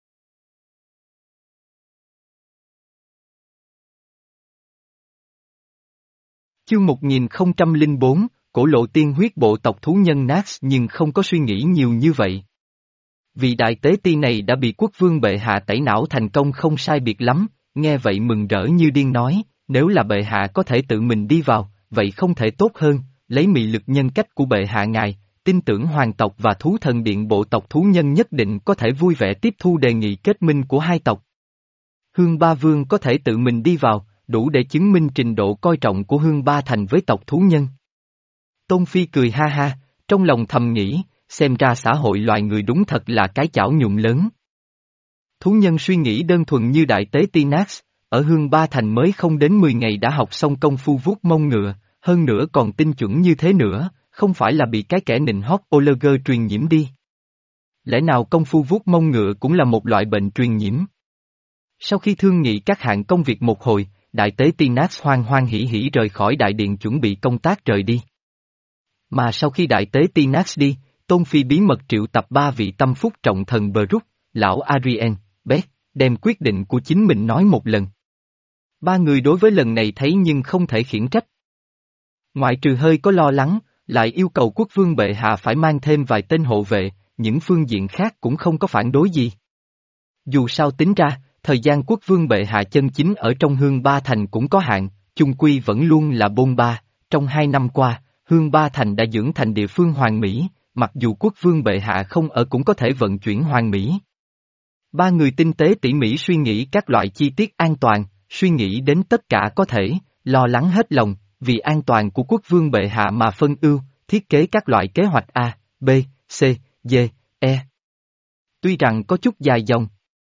Chương một nghìn không trăm lẻ bốn, cổ lộ tiên huyết bộ tộc thú nhân Nax nhưng không có suy nghĩ nhiều như vậy. Vị đại tế ti này đã bị quốc vương bệ hạ tẩy não thành công không sai biệt lắm, nghe vậy mừng rỡ như điên nói, nếu là bệ hạ có thể tự mình đi vào, vậy không thể tốt hơn, lấy mị lực nhân cách của bệ hạ ngài, tin tưởng hoàng tộc và thú thần điện bộ tộc thú nhân nhất định có thể vui vẻ tiếp thu đề nghị kết minh của hai tộc. Hương Ba Vương có thể tự mình đi vào, đủ để chứng minh trình độ coi trọng của Hương Ba Thành với tộc thú nhân. Tôn Phi cười ha ha, trong lòng thầm nghĩ, xem ra xã hội loài người đúng thật là cái chảo nhụng lớn. Thú nhân suy nghĩ đơn thuần như đại tế Tinas, ở Hương Ba Thành mới không đến mười ngày đã học xong công phu vuốt mông ngựa, hơn nữa còn tinh chuẩn như thế nữa, không phải là bị cái kẻ nịnh hót Oliger truyền nhiễm đi. Lẽ nào công phu vuốt mông ngựa cũng là một loại bệnh truyền nhiễm? Sau khi thương nghị các hạng công việc một hồi, đại tế Tinas hoan hoan hỉ hỉ rời khỏi đại điện chuẩn bị công tác rời đi. Mà sau khi đại tế Tinas đi, Tôn Phi bí mật triệu tập ba vị tâm phúc trọng thần Brooke, lão Adrien, Beth, đem quyết định của chính mình nói một lần. Ba người đối với lần này thấy nhưng không thể khiển trách. Ngoại trừ hơi có lo lắng, lại yêu cầu quốc vương bệ hạ phải mang thêm vài tên hộ vệ, những phương diện khác cũng không có phản đối gì. Dù sao tính ra, thời gian quốc vương bệ hạ chân chính ở trong Hương Ba Thành cũng có hạn, chung quy vẫn luôn là bôn ba, trong hai năm qua, Hương Ba Thành đã dưỡng thành địa phương hoàn mỹ, mặc dù quốc vương bệ hạ không ở cũng có thể vận chuyển hoàn mỹ. Ba người tinh tế tỉ mỉ suy nghĩ các loại chi tiết an toàn, suy nghĩ đến tất cả có thể, lo lắng hết lòng, vì an toàn của quốc vương bệ hạ mà phân ưu, thiết kế các loại kế hoạch A, B, C, D, E. Tuy rằng có chút dài dòng,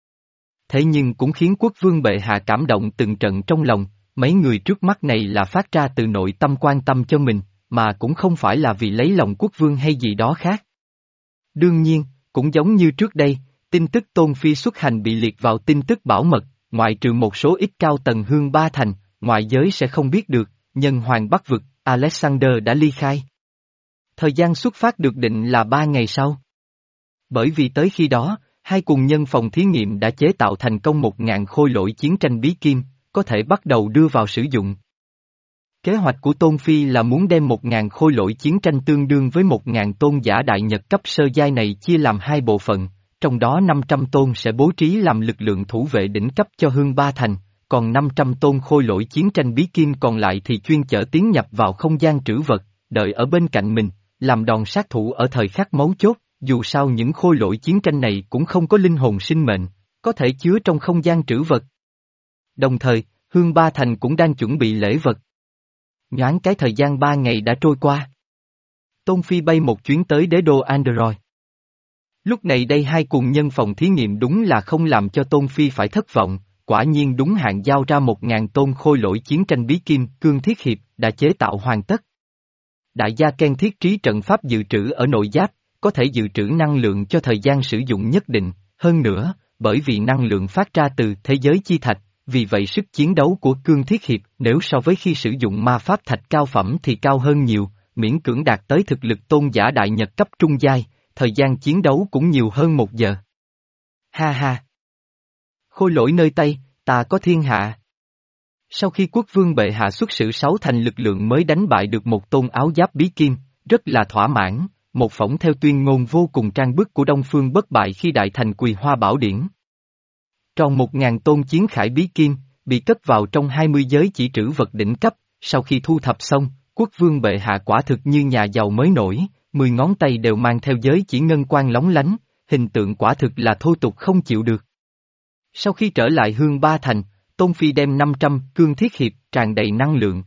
thế nhưng cũng khiến quốc vương bệ hạ cảm động từng trận trong lòng, mấy người trước mắt này là phát ra từ nội tâm quan tâm cho mình, mà cũng không phải là vì lấy lòng quốc vương hay gì đó khác. Đương nhiên, cũng giống như trước đây, tin tức Tôn Phi xuất hành bị liệt vào tin tức bảo mật, ngoại trừ một số ít cao tầng Hương Ba Thành, ngoại giới sẽ không biết được, nhân hoàng Bắc vực, Alexander đã ly khai. Thời gian xuất phát được định là ba ngày sau. Bởi vì tới khi đó, hai cùng nhân phòng thí nghiệm đã chế tạo thành công một ngàn khôi lỗi chiến tranh bí kim, có thể bắt đầu đưa vào sử dụng. Kế hoạch của Tôn Phi là muốn đem một ngàn khôi lỗi chiến tranh tương đương với một ngàn tôn giả đại nhật cấp sơ giai này chia làm hai bộ phận, trong đó năm trăm tôn sẽ bố trí làm lực lượng thủ vệ đỉnh cấp cho Hương Ba Thành, còn năm trăm tôn khôi lỗi chiến tranh bí kim còn lại thì chuyên chở tiến nhập vào không gian trữ vật, đợi ở bên cạnh mình, làm đòn sát thủ ở thời khắc mấu chốt, dù sao những khôi lỗi chiến tranh này cũng không có linh hồn sinh mệnh, có thể chứa trong không gian trữ vật. Đồng thời, Hương Ba Thành cũng đang chuẩn bị lễ vật. Nhoáng cái thời gian ba ngày đã trôi qua. Tôn Phi bay một chuyến tới đế đô Android. Lúc này đây hai cùng nhân phòng thí nghiệm đúng là không làm cho Tôn Phi phải thất vọng, quả nhiên đúng hạn giao ra một ngàn tôn khôi lỗi chiến tranh bí kim, Cương Thiết Hiệp, đã chế tạo hoàn tất. Đại gia Ken thiết trí trận pháp dự trữ ở nội giáp, có thể dự trữ năng lượng cho thời gian sử dụng nhất định, hơn nữa, bởi vì năng lượng phát ra từ thế giới chi thạch, vì vậy sức chiến đấu của Cương Thiết Hiệp nếu so với khi sử dụng ma pháp thạch cao phẩm thì cao hơn nhiều, miễn cưỡng đạt tới thực lực tôn giả đại nhật cấp trung giai, thời gian chiến đấu cũng nhiều hơn một giờ. Ha ha! Khôi lỗi nơi Tây, ta có thiên hạ. Sau khi quốc vương bệ hạ xuất sử sáu thành lực lượng mới đánh bại được một tôn áo giáp bí kim, rất là thỏa mãn, một phỏng theo tuyên ngôn vô cùng trang bức của Đông Phương bất bại khi đại thành Quỳ Hoa Bảo Điển. Tròn một ngàn tôn chiến khải bí kim, bị cất vào trong hai mươi giới chỉ trữ vật đỉnh cấp, sau khi thu thập xong, quốc vương bệ hạ quả thực như nhà giàu mới nổi, mười ngón tay đều mang theo giới chỉ ngân quang lóng lánh, hình tượng quả thực là thô tục không chịu được. Sau khi trở lại Hương Ba Thành, Tôn Phi đem năm trăm Cương Thiết Hiệp tràn đầy năng lượng.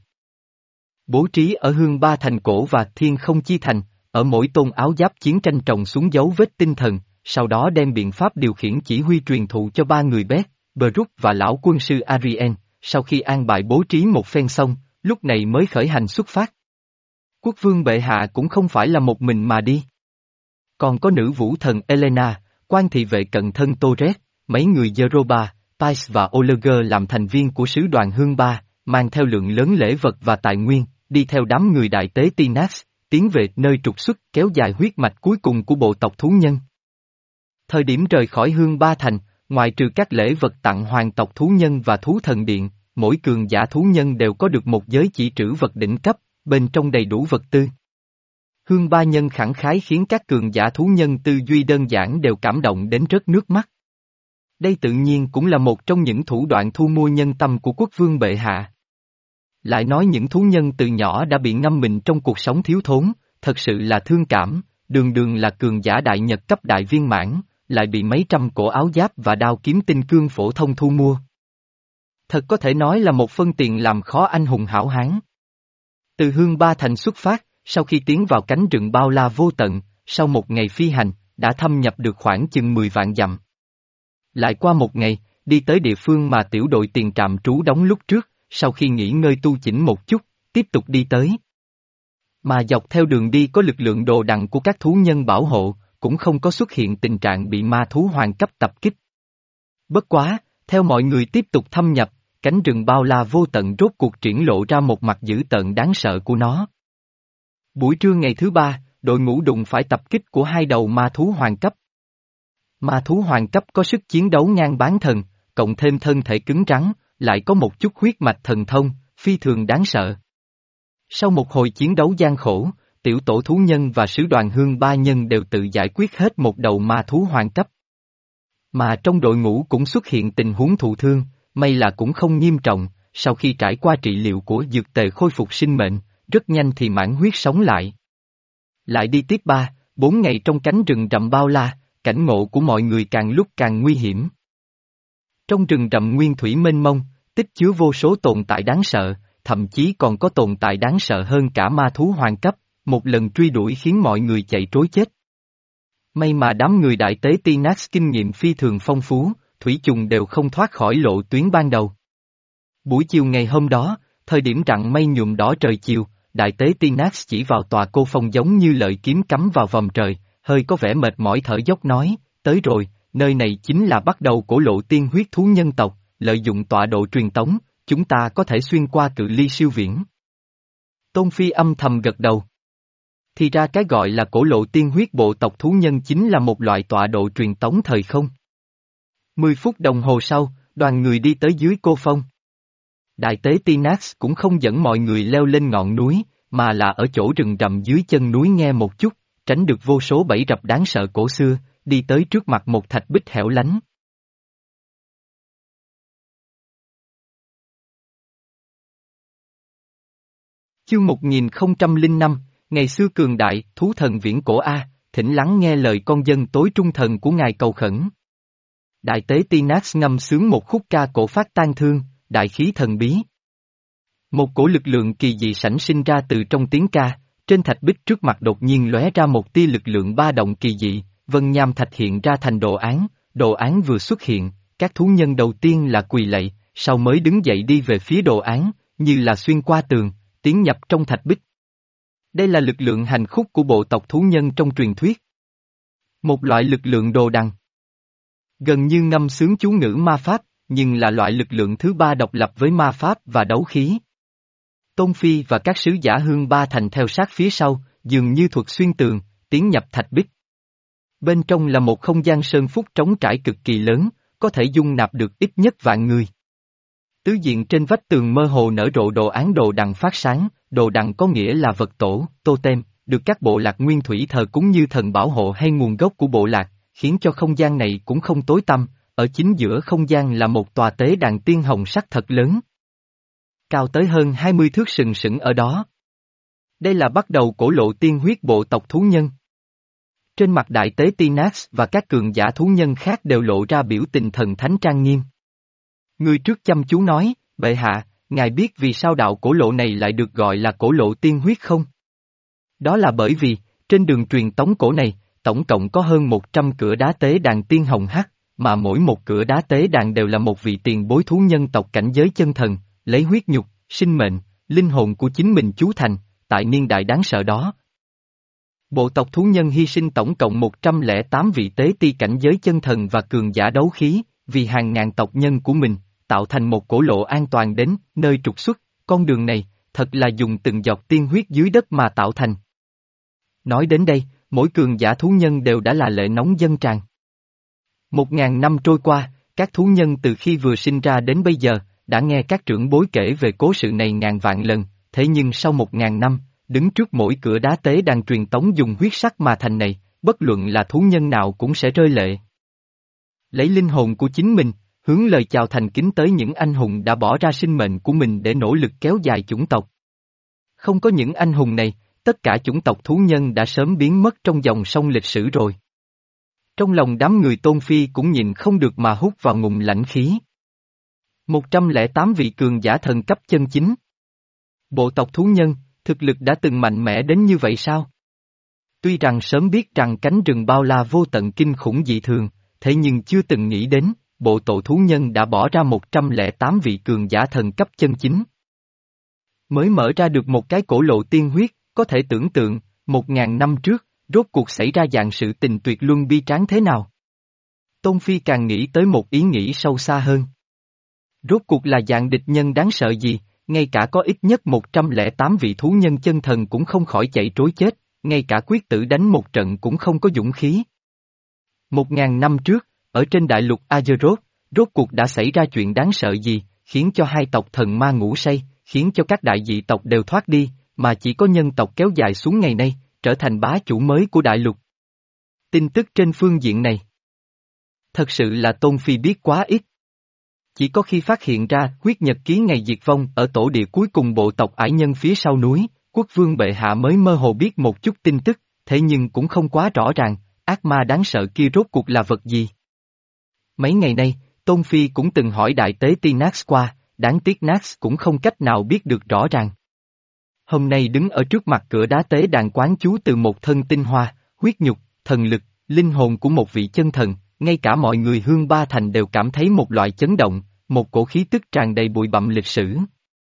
Bố trí ở Hương Ba Thành cổ và Thiên Không Chi Thành, ở mỗi tôn áo giáp chiến tranh trồng xuống dấu vết tinh thần, sau đó đem biện pháp điều khiển chỉ huy truyền thụ cho ba người Bét, Brook và lão quân sư Arien, sau khi an bài bố trí một phen xong, lúc này mới khởi hành xuất phát. Quốc vương bệ hạ cũng không phải là một mình mà đi. Còn có nữ vũ thần Elena, quan thị vệ cận thân Torres, mấy người Zeroba, Pais và Oleger làm thành viên của sứ đoàn Hương Ba, mang theo lượng lớn lễ vật và tài nguyên, đi theo đám người đại tế Tinax, tiến về nơi trục xuất kéo dài huyết mạch cuối cùng của bộ tộc thú nhân. Thời điểm rời khỏi Hương Ba Thành, ngoài trừ các lễ vật tặng hoàng tộc thú nhân và thú thần điện, mỗi cường giả thú nhân đều có được một giới chỉ trữ vật đỉnh cấp, bên trong đầy đủ vật tư. Hương Ba Nhân khẳng khái khiến các cường giả thú nhân tư duy đơn giản đều cảm động đến rớt nước mắt. Đây tự nhiên cũng là một trong những thủ đoạn thu mua nhân tâm của quốc vương bệ hạ. Lại nói những thú nhân từ nhỏ đã bị ngâm mình trong cuộc sống thiếu thốn, thật sự là thương cảm, đường đường là cường giả đại nhật cấp đại viên mãn, lại bị mấy trăm cổ áo giáp và đao kiếm tinh cương phổ thông thu mua. Thật có thể nói là một phân tiền làm khó anh hùng hảo hán. Từ Hương Ba Thành xuất phát, sau khi tiến vào cánh rừng bao la vô tận, sau một ngày phi hành, đã thâm nhập được khoảng chừng mười vạn dặm. Lại qua một ngày, đi tới địa phương mà tiểu đội tiền trạm trú đóng lúc trước, sau khi nghỉ ngơi tu chỉnh một chút, tiếp tục đi tới. Mà dọc theo đường đi có lực lượng đồ đằng của các thú nhân bảo hộ, cũng không có xuất hiện tình trạng bị ma thú hoàng cấp tập kích. Bất quá, theo mọi người tiếp tục thâm nhập, cánh rừng bao la vô tận rốt cuộc triển lộ ra một mặt dữ tợn đáng sợ của nó. Buổi trưa ngày thứ ba, đội ngũ đụng phải tập kích của hai đầu ma thú hoàng cấp. Ma thú hoàng cấp có sức chiến đấu ngang bán thần, cộng thêm thân thể cứng rắn, lại có một chút huyết mạch thần thông, phi thường đáng sợ. Sau một hồi chiến đấu gian khổ, tiểu tổ thú nhân và sứ đoàn Hương Ba Nhân đều tự giải quyết hết một đầu ma thú hoàng cấp. Mà trong đội ngũ cũng xuất hiện tình huống thụ thương, may là cũng không nghiêm trọng, sau khi trải qua trị liệu của dược tề khôi phục sinh mệnh, rất nhanh thì mãn huyết sống lại. Lại đi tiếp ba, bốn ngày trong cánh rừng rậm bao la, cảnh ngộ của mọi người càng lúc càng nguy hiểm. Trong rừng rậm nguyên thủy mênh mông, tích chứa vô số tồn tại đáng sợ, thậm chí còn có tồn tại đáng sợ hơn cả ma thú hoàng cấp, một lần truy đuổi khiến mọi người chạy trối chết. May mà đám người đại tế Tinax kinh nghiệm phi thường phong phú, thủy chung đều không thoát khỏi lộ tuyến ban đầu. Buổi chiều ngày hôm đó, thời điểm rạng mây nhuộm đỏ trời chiều, đại tế Tinax chỉ vào tòa cô phong giống như lợi kiếm cắm vào vòm trời, hơi có vẻ mệt mỏi thở dốc nói, tới rồi, nơi này chính là bắt đầu của lộ tiên huyết thú nhân tộc, lợi dụng tọa độ truyền tống, chúng ta có thể xuyên qua cự ly siêu viễn. Tôn Phi âm thầm gật đầu. Thì ra cái gọi là cổ lộ tiên huyết bộ tộc thú nhân chính là một loại tọa độ truyền tống thời không. Mười phút đồng hồ sau, đoàn người đi tới dưới cô phong. Đại tế Tinax cũng không dẫn mọi người leo lên ngọn núi, mà là ở chỗ rừng rậm dưới chân núi nghe một chút, tránh được vô số bẫy rập đáng sợ cổ xưa, đi tới trước mặt một thạch bích hẻo lánh. Chương một nghìn không trăm lẻ năm, ngày xưa cường đại, thú thần viễn cổ A, thỉnh lắng nghe lời con dân tối trung thần của ngài cầu khẩn. Đại tế Tinax ngâm sướng một khúc ca cổ phát tang thương, đại khí thần bí. Một cổ lực lượng kỳ dị sảnh sinh ra từ trong tiếng ca, trên thạch bích trước mặt đột nhiên lóe ra một tia lực lượng ba động kỳ dị, vân nham thạch hiện ra thành đồ án, đồ án vừa xuất hiện, các thú nhân đầu tiên là quỳ lạy, sau mới đứng dậy đi về phía đồ án, như là xuyên qua tường, tiến nhập trong thạch bích. Đây là lực lượng hành khúc của bộ tộc thú nhân trong truyền thuyết. Một loại lực lượng đồ đằng. Gần như ngâm sướng chú ngữ ma pháp, nhưng là loại lực lượng thứ ba độc lập với ma pháp và đấu khí. Tôn Phi và các sứ giả Hương Ba Thành theo sát phía sau, dường như thuật xuyên tường, tiến nhập thạch bích. Bên trong là một không gian sơn phúc trống trải cực kỳ lớn, có thể dung nạp được ít nhất vạn người. Tứ diện trên vách tường mơ hồ nở rộ đồ án đồ đằng phát sáng, đồ đằng có nghĩa là vật tổ, totem, được các bộ lạc nguyên thủy thờ cúng như thần bảo hộ hay nguồn gốc của bộ lạc, khiến cho không gian này cũng không tối tăm, ở chính giữa không gian là một tòa tế đàn tiên hồng sắc thật lớn. Cao tới hơn hai mươi thước sừng sững ở đó. Đây là bắt đầu cổ lộ tiên huyết bộ tộc thú nhân. Trên mặt đại tế Tinax và các cường giả thú nhân khác đều lộ ra biểu tình thần thánh trang nghiêm. Người trước chăm chú nói, bệ hạ, ngài biết vì sao đạo cổ lộ này lại được gọi là cổ lộ tiên huyết không? Đó là bởi vì, trên đường truyền tống cổ này, tổng cộng có hơn một trăm cửa đá tế đàn tiên hồng hắc, mà mỗi một cửa đá tế đàn đều là một vị tiền bối thú nhân tộc cảnh giới chân thần, lấy huyết nhục, sinh mệnh, linh hồn của chính mình chú thành, tại niên đại đáng sợ đó. Bộ tộc thú nhân hy sinh tổng cộng một trăm lẻ tám vị tế ti cảnh giới chân thần và cường giả đấu khí, vì hàng ngàn tộc nhân của mình, tạo thành một cổ lộ an toàn đến nơi trục xuất, con đường này, thật là dùng từng giọt tiên huyết dưới đất mà tạo thành. Nói đến đây, mỗi cường giả thú nhân đều đã là lệ nóng dâng tràn. Một ngàn năm trôi qua, các thú nhân từ khi vừa sinh ra đến bây giờ, đã nghe các trưởng bối kể về cố sự này ngàn vạn lần, thế nhưng sau một ngàn năm, đứng trước mỗi cửa đá tế đàn truyền tống dùng huyết sắc mà thành này, bất luận là thú nhân nào cũng sẽ rơi lệ. Lấy linh hồn của chính mình, hướng lời chào thành kính tới những anh hùng đã bỏ ra sinh mệnh của mình để nỗ lực kéo dài chủng tộc. Không có những anh hùng này, tất cả chủng tộc thú nhân đã sớm biến mất trong dòng sông lịch sử rồi. Trong lòng đám người Tôn Phi cũng nhìn không được mà hút vào ngụm lãnh khí. một trăm lẻ tám vị cường giả thần cấp chân chính. Bộ tộc thú nhân, thực lực đã từng mạnh mẽ đến như vậy sao? Tuy rằng sớm biết rằng cánh rừng bao la vô tận kinh khủng dị thường, thế nhưng chưa từng nghĩ đến, bộ tổ thú nhân đã bỏ ra một trăm lẻ tám vị cường giả thần cấp chân chính. Mới mở ra được một cái cổ lộ tiên huyết, có thể tưởng tượng, một ngàn năm trước, rốt cuộc xảy ra dạng sự tình tuyệt luân bi tráng thế nào? Tôn Phi càng nghĩ tới một ý nghĩ sâu xa hơn. Rốt cuộc là dạng địch nhân đáng sợ gì, ngay cả có ít nhất một trăm lẻ tám vị thú nhân chân thần cũng không khỏi chạy trối chết, ngay cả quyết tử đánh một trận cũng không có dũng khí. Một ngàn năm trước, ở trên đại lục Azeroth, rốt cuộc đã xảy ra chuyện đáng sợ gì, khiến cho hai tộc thần ma ngủ say, khiến cho các đại dị tộc đều thoát đi, mà chỉ có nhân tộc kéo dài xuống ngày nay, trở thành bá chủ mới của đại lục. Tin tức trên phương diện này. Thật sự là Tôn Phi biết quá ít. Chỉ có khi phát hiện ra huyết nhật ký ngày diệt vong ở tổ địa cuối cùng bộ tộc ải nhân phía sau núi, quốc vương bệ hạ mới mơ hồ biết một chút tin tức, thế nhưng cũng không quá rõ ràng, ác ma đáng sợ kia rốt cuộc là vật gì. Mấy ngày nay, Tôn Phi cũng từng hỏi đại tế Tinax qua, đáng tiếc Nax cũng không cách nào biết được rõ ràng. Hôm nay đứng ở trước mặt cửa đá tế đàn quán chú từ một thân tinh hoa, huyết nhục, thần lực, linh hồn của một vị chân thần, ngay cả mọi người Hương Ba Thành đều cảm thấy một loại chấn động, một cổ khí tức tràn đầy bụi bặm lịch sử.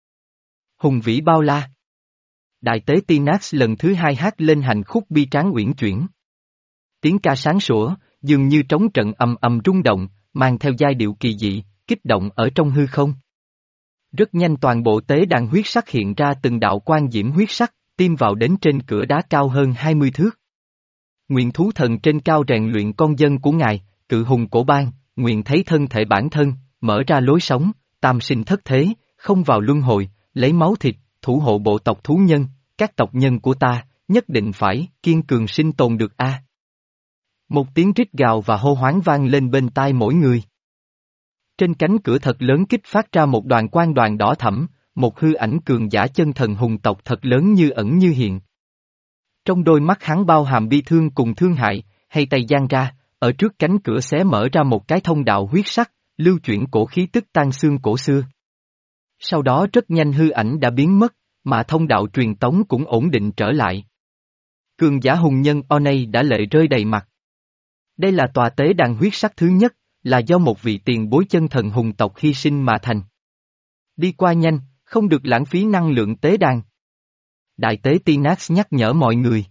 Hùng vĩ bao la. Đại tế Tinax lần thứ hai hát lên hành khúc bi tráng uyển chuyển. Tiếng ca sáng sủa, dường như trống trận ầm ầm rung động, mang theo giai điệu kỳ dị, kích động ở trong hư không. Rất nhanh toàn bộ tế đàn huyết sắc hiện ra từng đạo quang diễm huyết sắc, tiêm vào đến trên cửa đá cao hơn hai mươi thước. Nguyện thú thần trên cao rèn luyện con dân của ngài, cự hùng cổ bang, nguyện thấy thân thể bản thân, mở ra lối sống, tam sinh thất thế, không vào luân hồi, lấy máu thịt, thủ hộ bộ tộc thú nhân, các tộc nhân của ta, nhất định phải, kiên cường sinh tồn được a. Một tiếng rít gào và hô hoáng vang lên bên tai mỗi người. Trên cánh cửa thật lớn kích phát ra một đoàn quang đoàn đỏ thẫm, một hư ảnh cường giả chân thần hùng tộc thật lớn như ẩn như hiện. Trong đôi mắt hắn bao hàm bi thương cùng thương hại, hay tay giang ra, ở trước cánh cửa xé mở ra một cái thông đạo huyết sắc, lưu chuyển cổ khí tức tan xương cổ xưa. Sau đó rất nhanh hư ảnh đã biến mất, mà thông đạo truyền tống cũng ổn định trở lại. Cường giả hùng nhân Onay đã lệ rơi đầy mặt. Đây là tòa tế đàn huyết sắc thứ nhất, là do một vị tiền bối chân thần hùng tộc hy sinh mà thành. Đi qua nhanh, không được lãng phí năng lượng tế đàn. Đại tế Tinax nhắc nhở mọi người.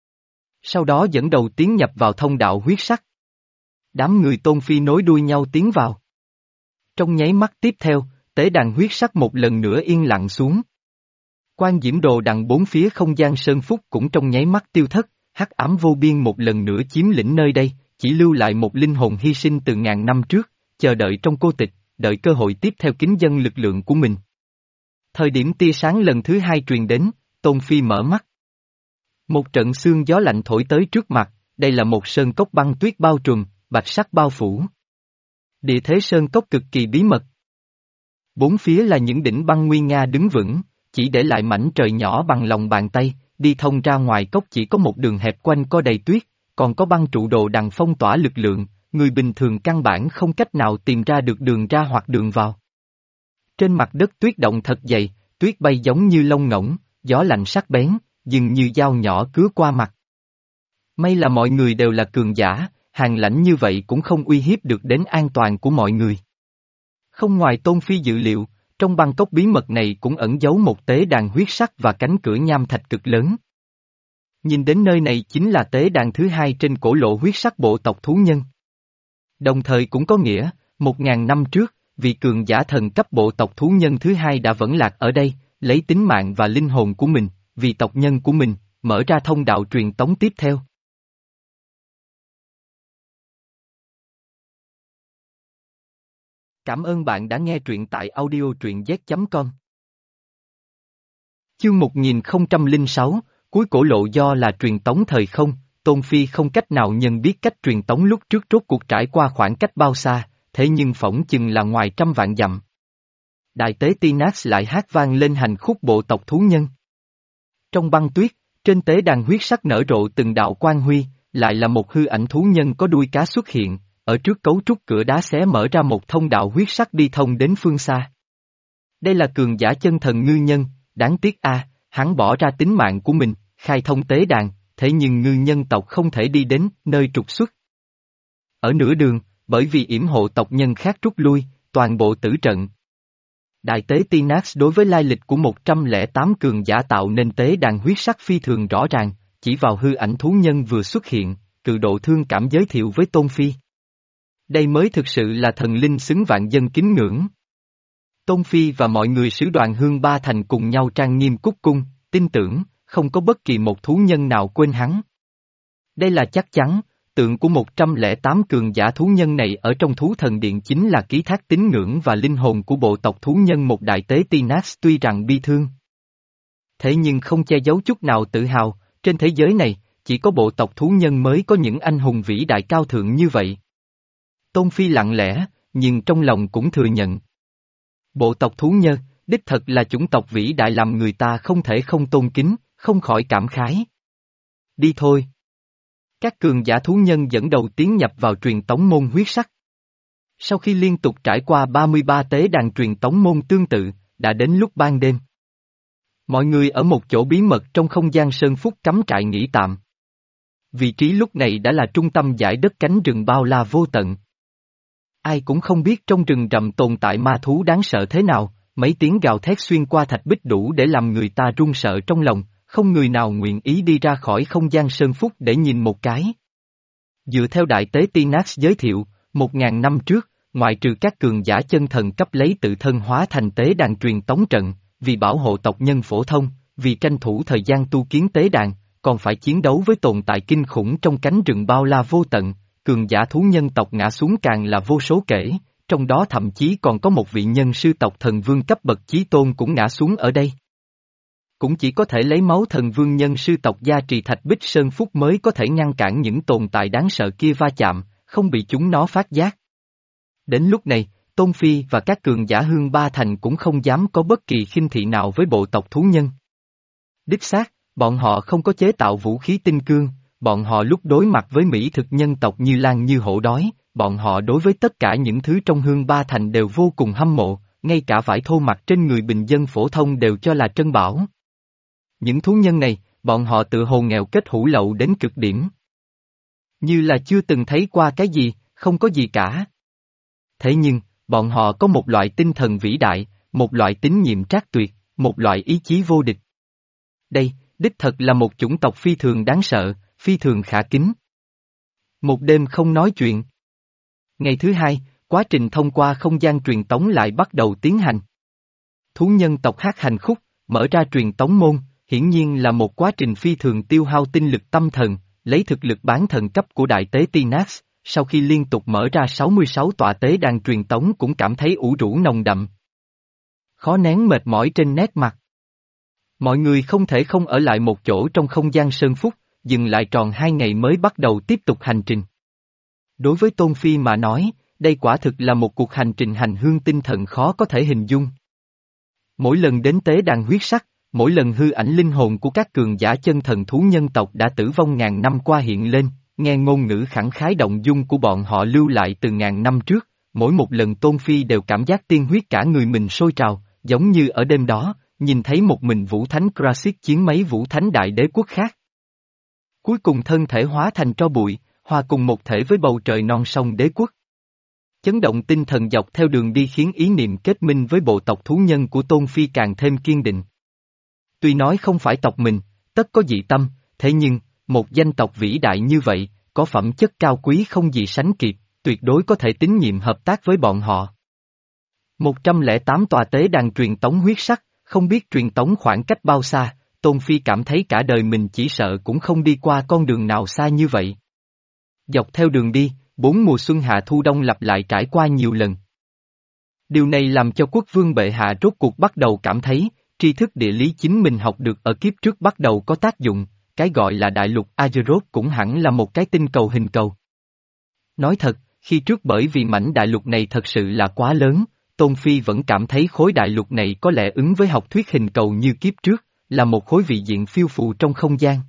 Sau đó dẫn đầu tiến nhập vào thông đạo huyết sắc. Đám người Tôn Phi nối đuôi nhau tiến vào. Trong nháy mắt tiếp theo, tế đàn huyết sắc một lần nữa yên lặng xuống. Quan diễm đồ đằng bốn phía không gian sơn phúc cũng trong nháy mắt tiêu thất, hắc ám vô biên một lần nữa chiếm lĩnh nơi đây, chỉ lưu lại một linh hồn hy sinh từ ngàn năm trước, chờ đợi trong cô tịch, đợi cơ hội tiếp theo kính dân lực lượng của mình. Thời điểm tia sáng lần thứ hai truyền đến, Tôn Phi mở mắt. Một trận sương gió lạnh thổi tới trước mặt, đây là một sơn cốc băng tuyết bao trùm, bạch sắc bao phủ. Địa thế sơn cốc cực kỳ bí mật. Bốn phía là những đỉnh băng nguy nga đứng vững, chỉ để lại mảnh trời nhỏ bằng lòng bàn tay, đi thông ra ngoài cốc chỉ có một đường hẹp quanh co đầy tuyết, còn có băng trụ đồ đằng phong tỏa lực lượng, người bình thường căn bản không cách nào tìm ra được đường ra hoặc đường vào. Trên mặt đất tuyết động thật dày, tuyết bay giống như lông ngỗng, gió lạnh sắc bén, dường như dao nhỏ cứa qua mặt. May là mọi người đều là cường giả, hàn lãnh như vậy cũng không uy hiếp được đến an toàn của mọi người. Không ngoài Tôn Phi dự liệu, trong băng cốc bí mật này cũng ẩn giấu một tế đàn huyết sắc và cánh cửa nham thạch cực lớn. Nhìn đến nơi này chính là tế đàn thứ hai trên cổ lộ huyết sắc bộ tộc thú nhân. Đồng thời cũng có nghĩa, một ngàn năm trước, vị cường giả thần cấp bộ tộc thú nhân thứ hai đã vẫn lạc ở đây, lấy tính mạng và linh hồn của mình, vì tộc nhân của mình, mở ra thông đạo truyền tống tiếp theo. Cảm ơn bạn đã nghe truyện tại audio truyện z chấm com. Chương một nghìn không trăm lẻ sáu, cuối cổ lộ do là truyền tống thời không, Tôn Phi không cách nào nhận biết cách truyền tống lúc trước rốt cuộc trải qua khoảng cách bao xa, thế nhưng phỏng chừng là ngoài trăm vạn dặm. Đại tế Tinax lại hát vang lên hành khúc bộ tộc thú nhân. Trong băng tuyết, trên tế đàn huyết sắc nở rộ từng đạo quang huy, lại là một hư ảnh thú nhân có đuôi cá xuất hiện, ở trước cấu trúc cửa đá xé mở ra một thông đạo huyết sắc đi thông đến phương xa. Đây là cường giả chân thần ngư nhân, đáng tiếc a, hắn bỏ ra tính mạng của mình, khai thông tế đàn, thế nhưng ngư nhân tộc không thể đi đến nơi trục xuất. Ở nửa đường, bởi vì yểm hộ tộc nhân khác rút lui, toàn bộ tử trận. Đại tế Tinax đối với lai lịch của một trăm lẻ tám cường giả tạo nên tế đàn huyết sắc phi thường rõ ràng, chỉ vào hư ảnh thú nhân vừa xuất hiện, cự độ thương cảm giới thiệu với Tôn Phi. Đây mới thực sự là thần linh xứng vạn dân kính ngưỡng. Tôn Phi và mọi người sứ đoàn Hương Ba Thành cùng nhau trang nghiêm cúc cung, tin tưởng, không có bất kỳ một thú nhân nào quên hắn. Đây là chắc chắn, tượng của một trăm lẻ tám cường giả thú nhân này ở trong thú thần điện chính là ký thác tín ngưỡng và linh hồn của bộ tộc thú nhân một đại tế Tinax tuy rằng bi thương. Thế nhưng không che giấu chút nào tự hào, trên thế giới này, chỉ có bộ tộc thú nhân mới có những anh hùng vĩ đại cao thượng như vậy. Tôn Phi lặng lẽ, nhưng trong lòng cũng thừa nhận. Bộ tộc thú nhân, đích thật là chủng tộc vĩ đại làm người ta không thể không tôn kính, không khỏi cảm khái. Đi thôi. Các cường giả thú nhân dẫn đầu tiến nhập vào truyền tống môn huyết sắc. Sau khi liên tục trải qua ba mươi ba tế đàn truyền tống môn tương tự, đã đến lúc ban đêm. Mọi người ở một chỗ bí mật trong không gian sơn phúc cắm trại nghỉ tạm. vị trí lúc này đã là trung tâm dải đất cánh rừng bao la vô tận. Ai cũng không biết trong rừng rậm tồn tại ma thú đáng sợ thế nào, mấy tiếng gào thét xuyên qua thạch bích đủ để làm người ta run sợ trong lòng, không người nào nguyện ý đi ra khỏi không gian sơn phúc để nhìn một cái. Dựa theo đại tế Tinax giới thiệu, một ngàn năm trước, ngoại trừ các cường giả chân thần cấp lấy tự thân hóa thành tế đàn truyền tống trận, vì bảo hộ tộc nhân phổ thông, vì tranh thủ thời gian tu kiến tế đàn, còn phải chiến đấu với tồn tại kinh khủng trong cánh rừng bao la vô tận, cường giả thú nhân tộc ngã xuống càng là vô số kể, trong đó thậm chí còn có một vị nhân sư tộc thần vương cấp bậc chí tôn cũng ngã xuống ở đây. Cũng chỉ có thể lấy máu thần vương nhân sư tộc gia trì thạch bích sơn phúc mới có thể ngăn cản những tồn tại đáng sợ kia va chạm, không bị chúng nó phát giác. Đến lúc này, Tôn Phi và các cường giả hương ba thành cũng không dám có bất kỳ khinh thị nào với bộ tộc thú nhân. Đích xác, bọn họ không có chế tạo vũ khí tinh cương, bọn họ lúc đối mặt với mỹ thực nhân tộc như lan như hổ đói, bọn họ đối với tất cả những thứ trong hương ba thành đều vô cùng hâm mộ, ngay cả vải thô mặc trên người bình dân phổ thông đều cho là trân bảo. Những thú nhân này, bọn họ tự hồ nghèo kết hủ lậu đến cực điểm. Như là chưa từng thấy qua cái gì, không có gì cả. Thế nhưng, bọn họ có một loại tinh thần vĩ đại, một loại tín nhiệm trác tuyệt, một loại ý chí vô địch. Đây, đích thật là một chủng tộc phi thường đáng sợ, phi thường khả kính. Một đêm không nói chuyện. Ngày thứ hai, quá trình thông qua không gian truyền tống lại bắt đầu tiến hành. Thú nhân tộc hát hành khúc, mở ra truyền tống môn, hiển nhiên là một quá trình phi thường tiêu hao tinh lực tâm thần, lấy thực lực bán thần cấp của đại tế Tinax, sau khi liên tục mở ra sáu mươi sáu tọa tế đàn truyền tống cũng cảm thấy ủ rũ nồng đậm. Khó nén mệt mỏi trên nét mặt. Mọi người không thể không ở lại một chỗ trong không gian sơn phúc, dừng lại tròn hai ngày mới bắt đầu tiếp tục hành trình. Đối với Tôn Phi mà nói, đây quả thực là một cuộc hành trình hành hương tinh thần khó có thể hình dung. Mỗi lần đến tế đàn huyết sắc, mỗi lần hư ảnh linh hồn của các cường giả chân thần thú nhân tộc đã tử vong ngàn năm qua hiện lên, nghe ngôn ngữ khẳng khái động dung của bọn họ lưu lại từ ngàn năm trước, mỗi một lần Tôn Phi đều cảm giác tiên huyết cả người mình sôi trào, giống như ở đêm đó, nhìn thấy một mình Vũ Thánh Krasit chiến mấy Vũ Thánh đại đế quốc khác. Cuối cùng thân thể hóa thành tro bụi, hòa cùng một thể với bầu trời non sông đế quốc. Chấn động tinh thần dọc theo đường đi khiến ý niệm kết minh với bộ tộc thú nhân của Tôn Phi càng thêm kiên định. Tuy nói không phải tộc mình, tất có dị tâm, thế nhưng, một danh tộc vĩ đại như vậy, có phẩm chất cao quý không gì sánh kịp, tuyệt đối có thể tín nhiệm hợp tác với bọn họ. một trăm lẻ tám tòa tế đàn truyền tống huyết sắc, không biết truyền tống khoảng cách bao xa, Tôn Phi cảm thấy cả đời mình chỉ sợ cũng không đi qua con đường nào xa như vậy. Dọc theo đường đi, bốn mùa xuân hạ thu đông lặp lại trải qua nhiều lần. Điều này làm cho quốc vương bệ hạ rốt cuộc bắt đầu cảm thấy, tri thức địa lý chính mình học được ở kiếp trước bắt đầu có tác dụng, cái gọi là đại lục Azeroth cũng hẳn là một cái tinh cầu hình cầu. Nói thật, khi trước bởi vì mảnh đại lục này thật sự là quá lớn, Tôn Phi vẫn cảm thấy khối đại lục này có lẽ ứng với học thuyết hình cầu như kiếp trước, là một khối vị diện phiêu phù trong không gian.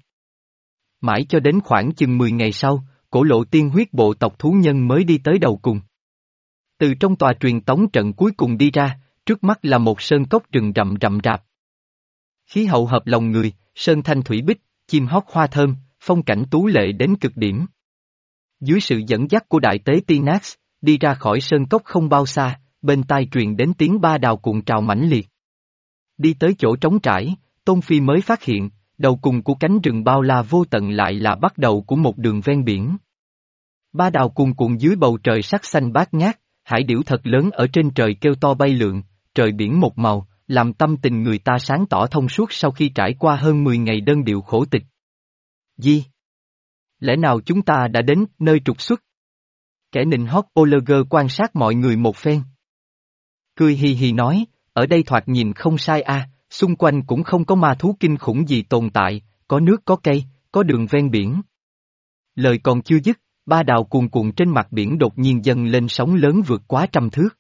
Mãi cho đến khoảng chừng mười ngày sau, cổ lộ tiên huyết bộ tộc thú nhân mới đi tới đầu cùng. Từ trong tòa truyền tống trận cuối cùng đi ra, trước mắt là một sơn cốc rừng rậm rậm rạp. Khí hậu hợp lòng người, sơn thanh thủy bích, chim hót hoa thơm, phong cảnh tú lệ đến cực điểm. Dưới sự dẫn dắt của đại tế Tinax, đi ra khỏi sơn cốc không bao xa, bên tai truyền đến tiếng ba đào cuộn trào mãnh liệt. Đi tới chỗ trống trải, Tôn Phi mới phát hiện, đầu cùng của cánh rừng bao la vô tận lại là bắt đầu của một đường ven biển. Ba đào cuồn cuộn dưới bầu trời sắc xanh bát ngát, hải điểu thật lớn ở trên trời kêu to bay lượn, trời biển một màu, làm tâm tình người ta sáng tỏ thông suốt sau khi trải qua hơn mười ngày đơn điệu khổ tịch. Gì? Lẽ nào chúng ta đã đến nơi trục xuất? Kẻ nịnh hót Oliver quan sát mọi người một phen. Cười hì hì nói, ở đây thoạt nhìn không sai a, xung quanh cũng không có ma thú kinh khủng gì tồn tại, có nước có cây, có đường ven biển. Lời còn chưa dứt, ba đào cuồn cuộn trên mặt biển đột nhiên dâng lên sóng lớn vượt quá trăm thước.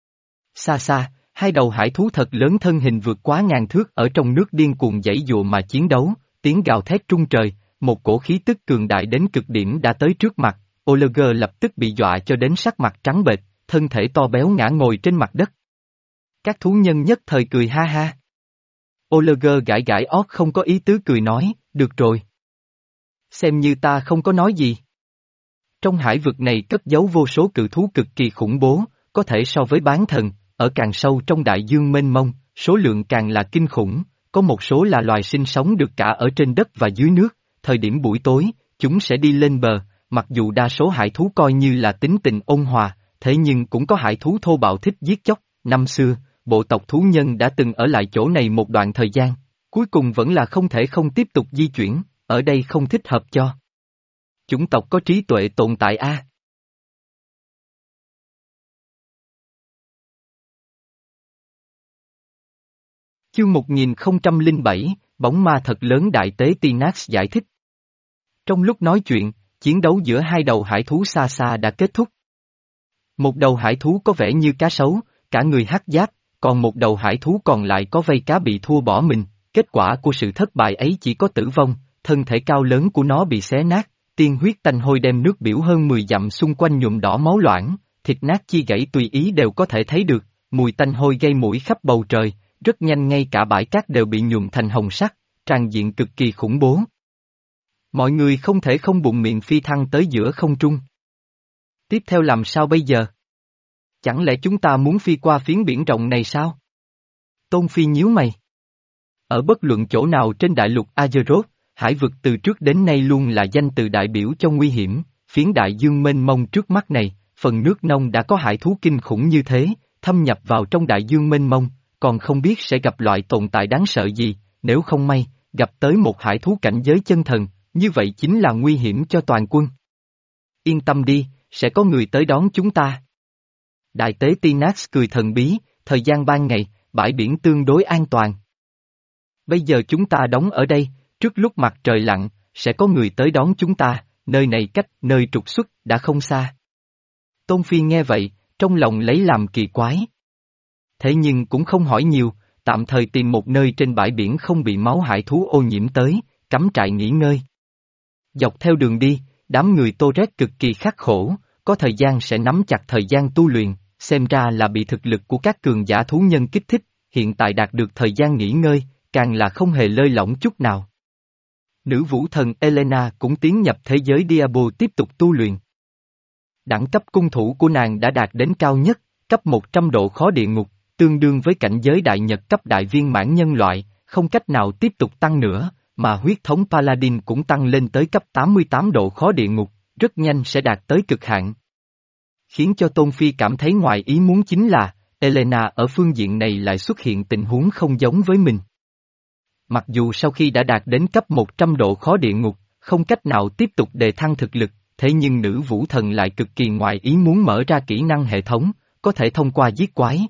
Xa xa, hai đầu hải thú thật lớn thân hình vượt quá ngàn thước ở trong nước điên cuồng giãy giụa mà chiến đấu, tiếng gào thét trung trời, một cổ khí tức cường đại đến cực điểm đã tới trước mặt, Oliver lập tức bị dọa cho đến sắc mặt trắng bệch, thân thể to béo ngã ngồi trên mặt đất. Các thú nhân nhất thời cười ha ha. Oliver gãi gãi ót không có ý tứ cười nói, được rồi. Xem như ta không có nói gì. Trong hải vực này cất giấu vô số cự thú cực kỳ khủng bố, có thể so với bán thần, ở càng sâu trong đại dương mênh mông, số lượng càng là kinh khủng, có một số là loài sinh sống được cả ở trên đất và dưới nước, thời điểm buổi tối, chúng sẽ đi lên bờ, mặc dù đa số hải thú coi như là tính tình ôn hòa, thế nhưng cũng có hải thú thô bạo thích giết chóc, năm xưa, bộ tộc thú nhân đã từng ở lại chỗ này một đoạn thời gian, cuối cùng vẫn là không thể không tiếp tục di chuyển, ở đây không thích hợp cho chủng tộc có trí tuệ tồn tại a. Chương một nghìn không trăm lẻ bảy, bóng ma thật lớn đại tế Tinax giải thích. Trong lúc nói chuyện, chiến đấu giữa hai đầu hải thú xa xa đã kết thúc. Một đầu hải thú có vẻ như cá sấu, cả người hắc giáp, còn một đầu hải thú còn lại có vây cá bị thua bỏ mình, kết quả của sự thất bại ấy chỉ có tử vong, thân thể cao lớn của nó bị xé nát, tiên huyết tanh hôi đem nước biểu hơn mười dặm xung quanh nhuộm đỏ máu loãng, thịt nát chi gãy tùy ý đều có thể thấy được, mùi tanh hôi gây mũi khắp bầu trời, rất nhanh ngay cả bãi cát đều bị nhuộm thành hồng sắc, tràn diện cực kỳ khủng bố. Mọi người không thể không bụng miệng phi thăng tới giữa không trung. Tiếp theo làm sao bây giờ? Chẳng lẽ chúng ta muốn phi qua phiến biển rộng này sao? Tôn Phi nhíu mày. Ở bất luận chỗ nào trên đại lục Azeroth, hải vực từ trước đến nay luôn là danh từ đại biểu cho nguy hiểm, phiến đại dương mênh mông trước mắt này, phần nước nông đã có hải thú kinh khủng như thế, thâm nhập vào trong đại dương mênh mông, còn không biết sẽ gặp loại tồn tại đáng sợ gì, nếu không may, gặp tới một hải thú cảnh giới chân thần, như vậy chính là nguy hiểm cho toàn quân. Yên tâm đi, sẽ có người tới đón chúng ta. Đại tế Tinax cười thần bí, thời gian ban ngày, bãi biển tương đối an toàn. Bây giờ chúng ta đóng ở đây, trước lúc mặt trời lặn, sẽ có người tới đón chúng ta, nơi này cách nơi trục xuất đã không xa. Tôn Phi nghe vậy, trong lòng lấy làm kỳ quái. Thế nhưng cũng không hỏi nhiều, tạm thời tìm một nơi trên bãi biển không bị máu hải thú ô nhiễm tới, cắm trại nghỉ ngơi. Dọc theo đường đi, đám người Tô Rét cực kỳ khắc khổ, có thời gian sẽ nắm chặt thời gian tu luyện, xem ra là bị thực lực của các cường giả thú nhân kích thích, hiện tại đạt được thời gian nghỉ ngơi, càng là không hề lơi lỏng chút nào. Nữ vũ thần Elena cũng tiến nhập thế giới Diablo tiếp tục tu luyện. Đẳng cấp cung thủ của nàng đã đạt đến cao nhất, cấp một trăm độ khó địa ngục, tương đương với cảnh giới đại nhật cấp đại viên mãn nhân loại, không cách nào tiếp tục tăng nữa, mà huyết thống Paladin cũng tăng lên tới cấp tám mươi tám độ khó địa ngục, rất nhanh sẽ đạt tới cực hạn. Khiến cho Tôn Phi cảm thấy ngoài ý muốn chính là, Elena ở phương diện này lại xuất hiện tình huống không giống với mình. Mặc dù sau khi đã đạt đến cấp một trăm độ khó địa ngục, không cách nào tiếp tục đề thăng thực lực, thế nhưng nữ vũ thần lại cực kỳ ngoài ý muốn mở ra kỹ năng hệ thống, có thể thông qua giết quái.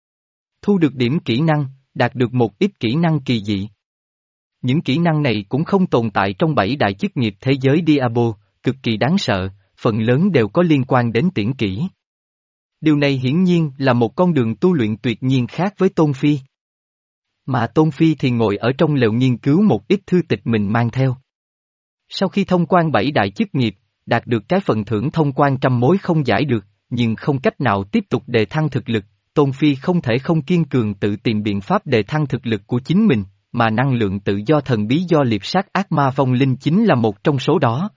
Thu được điểm kỹ năng, đạt được một ít kỹ năng kỳ dị. Những kỹ năng này cũng không tồn tại trong bảy đại chức nghiệp thế giới Diablo, cực kỳ đáng sợ, phần lớn đều có liên quan đến tiễn kỹ. Điều này hiển nhiên là một con đường tu luyện tuyệt nhiên khác với Tôn Phi. Mà Tôn Phi thì ngồi ở trong lều nghiên cứu một ít thư tịch mình mang theo. Sau khi thông quan bảy đại chức nghiệp, đạt được cái phần thưởng thông quan trăm mối không giải được, nhưng không cách nào tiếp tục đề thăng thực lực, Tôn Phi không thể không kiên cường tự tìm biện pháp đề thăng thực lực của chính mình, mà năng lượng tự do thần bí do liệp sát ác ma vong linh chính là một trong số đó.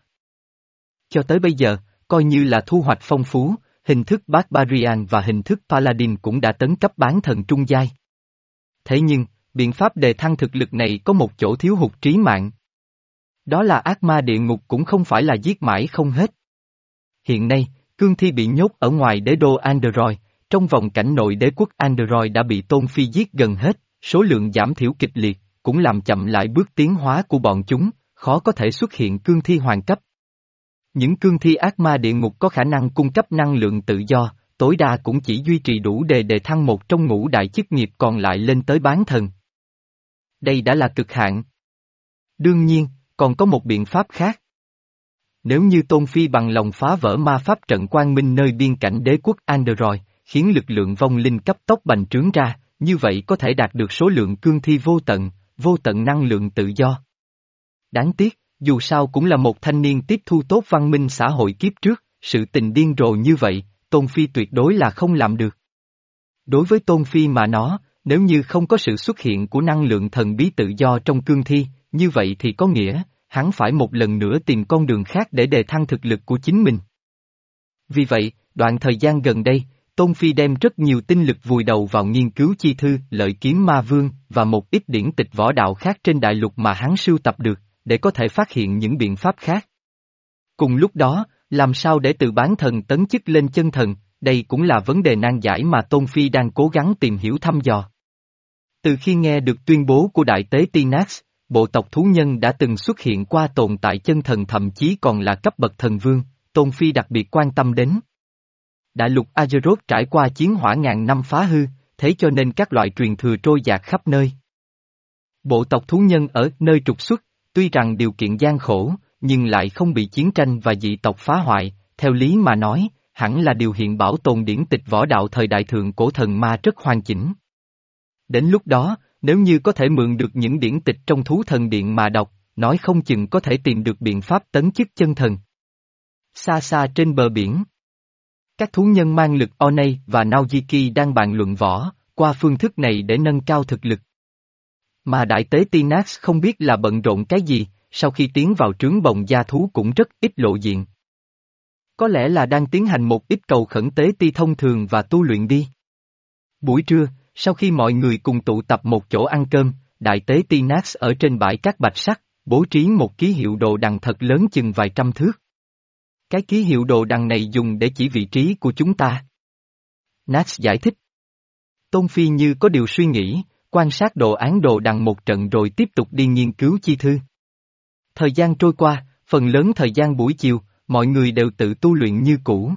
Cho tới bây giờ, coi như là thu hoạch phong phú, hình thức Barbarian và hình thức Paladin cũng đã tấn cấp bán thần trung giai. Thế nhưng, biện pháp đề thăng thực lực này có một chỗ thiếu hụt trí mạng. Đó là ác ma địa ngục cũng không phải là giết mãi không hết. Hiện nay, cương thi bị nhốt ở ngoài đế đô Android, trong vòng cảnh nội đế quốc Android đã bị Tôn Phi giết gần hết, số lượng giảm thiểu kịch liệt, cũng làm chậm lại bước tiến hóa của bọn chúng, khó có thể xuất hiện cương thi hoàng cấp. Những cương thi ác ma địa ngục có khả năng cung cấp năng lượng tự do, tối đa cũng chỉ duy trì đủ để đề thăng một trong ngũ đại chức nghiệp còn lại lên tới bán thần. Đây đã là cực hạn. Đương nhiên, còn có một biện pháp khác. Nếu như Tôn Phi bằng lòng phá vỡ ma pháp trận quang minh nơi biên cảnh đế quốc Android, khiến lực lượng vong linh cấp tốc bành trướng ra, như vậy có thể đạt được số lượng cương thi vô tận, vô tận năng lượng tự do. Đáng tiếc, dù sao cũng là một thanh niên tiếp thu tốt văn minh xã hội kiếp trước, sự tình điên rồ như vậy, Tôn Phi tuyệt đối là không làm được. Đối với Tôn Phi mà nói, nếu như không có sự xuất hiện của năng lượng thần bí tự do trong cương thi, như vậy thì có nghĩa, hắn phải một lần nữa tìm con đường khác để đề thăng thực lực của chính mình. Vì vậy, đoạn thời gian gần đây, Tôn Phi đem rất nhiều tinh lực vùi đầu vào nghiên cứu chi thư Lợi Kiếm Ma Vương và một ít điển tịch võ đạo khác trên đại lục mà hắn sưu tập được, để có thể phát hiện những biện pháp khác. Cùng lúc đó, làm sao để từ bán thần tấn chức lên chân thần, đây cũng là vấn đề nan giải mà Tôn Phi đang cố gắng tìm hiểu thăm dò. Từ khi nghe được tuyên bố của Đại tế Tinax, bộ tộc thú nhân đã từng xuất hiện qua tồn tại chân thần thậm chí còn là cấp bậc thần vương, Tôn Phi đặc biệt quan tâm đến. Đại lục Azeroth trải qua chiến hỏa ngàn năm phá hư, thế cho nên các loại truyền thừa trôi dạt khắp nơi. Bộ tộc thú nhân ở nơi trục xuất, tuy rằng điều kiện gian khổ, nhưng lại không bị chiến tranh và dị tộc phá hoại, theo lý mà nói, hẳn là điều hiện bảo tồn điển tịch võ đạo thời đại thượng cổ thần ma rất hoàn chỉnh. Đến lúc đó, nếu như có thể mượn được những điển tịch trong thú thần điện mà đọc, nói không chừng có thể tìm được biện pháp tấn chức chân thần. Xa xa trên bờ biển, các thú nhân mang lực Onei và Naujiki đang bàn luận võ, qua phương thức này để nâng cao thực lực. Mà đại tế Tinax không biết là bận rộn cái gì, sau khi tiến vào trướng bồng gia thú cũng rất ít lộ diện. Có lẽ là đang tiến hành một ít cầu khẩn tế ti thông thường và tu luyện đi. Buổi trưa, sau khi mọi người cùng tụ tập một chỗ ăn cơm, đại tế Tinax ở trên bãi cát bạch sắc, bố trí một ký hiệu đồ đằng thật lớn chừng vài trăm thước. Cái ký hiệu đồ đằng này dùng để chỉ vị trí của chúng ta. Nax giải thích. Tôn Phi như có điều suy nghĩ, quan sát đồ án đồ đằng một trận rồi tiếp tục đi nghiên cứu chi thư. Thời gian trôi qua, phần lớn thời gian buổi chiều, mọi người đều tự tu luyện như cũ.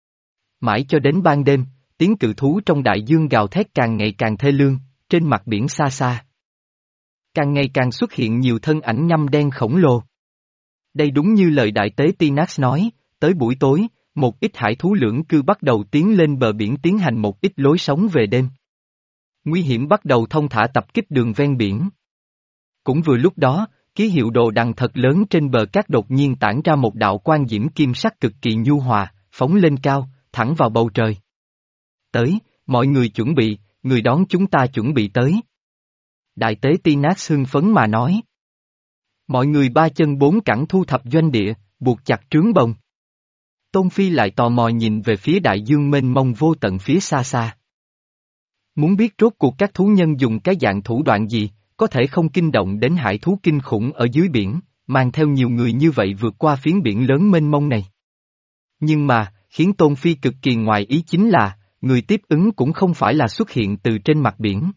Mãi cho đến ban đêm, tiếng cự thú trong đại dương gào thét càng ngày càng thê lương, trên mặt biển xa xa. Càng ngày càng xuất hiện nhiều thân ảnh ngăm đen khổng lồ. Đây đúng như lời đại tế Tinax nói, tới buổi tối, một ít hải thú lưỡng cư bắt đầu tiến lên bờ biển tiến hành một ít lối sống về đêm. Nguy hiểm bắt đầu thông thả tập kích đường ven biển. Cũng vừa lúc đó, ký hiệu đồ đằng thật lớn trên bờ cát đột nhiên tản ra một đạo quang diễm kim sắc cực kỳ nhu hòa, phóng lên cao, thẳng vào bầu trời. Tới, mọi người chuẩn bị, người đón chúng ta chuẩn bị tới. Đại tế Tinax hưng phấn mà nói. Mọi người ba chân bốn cẳng thu thập doanh địa, buộc chặt trướng bồng. Tôn Phi lại tò mò nhìn về phía đại dương mênh mông vô tận phía xa xa. Muốn biết rốt cuộc các thú nhân dùng cái dạng thủ đoạn gì, có thể không kinh động đến hải thú kinh khủng ở dưới biển, mang theo nhiều người như vậy vượt qua phiến biển lớn mênh mông này. Nhưng mà, khiến Tôn Phi cực kỳ ngoài ý chính là, người tiếp ứng cũng không phải là xuất hiện từ trên mặt biển,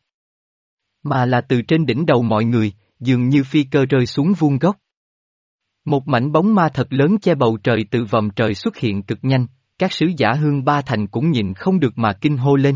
mà là từ trên đỉnh đầu mọi người, dường như phi cơ rơi xuống vuông góc. Một mảnh bóng ma thật lớn che bầu trời từ vòm trời xuất hiện cực nhanh, các sứ giả Hương Ba Thành cũng nhịn không được mà kinh hô lên.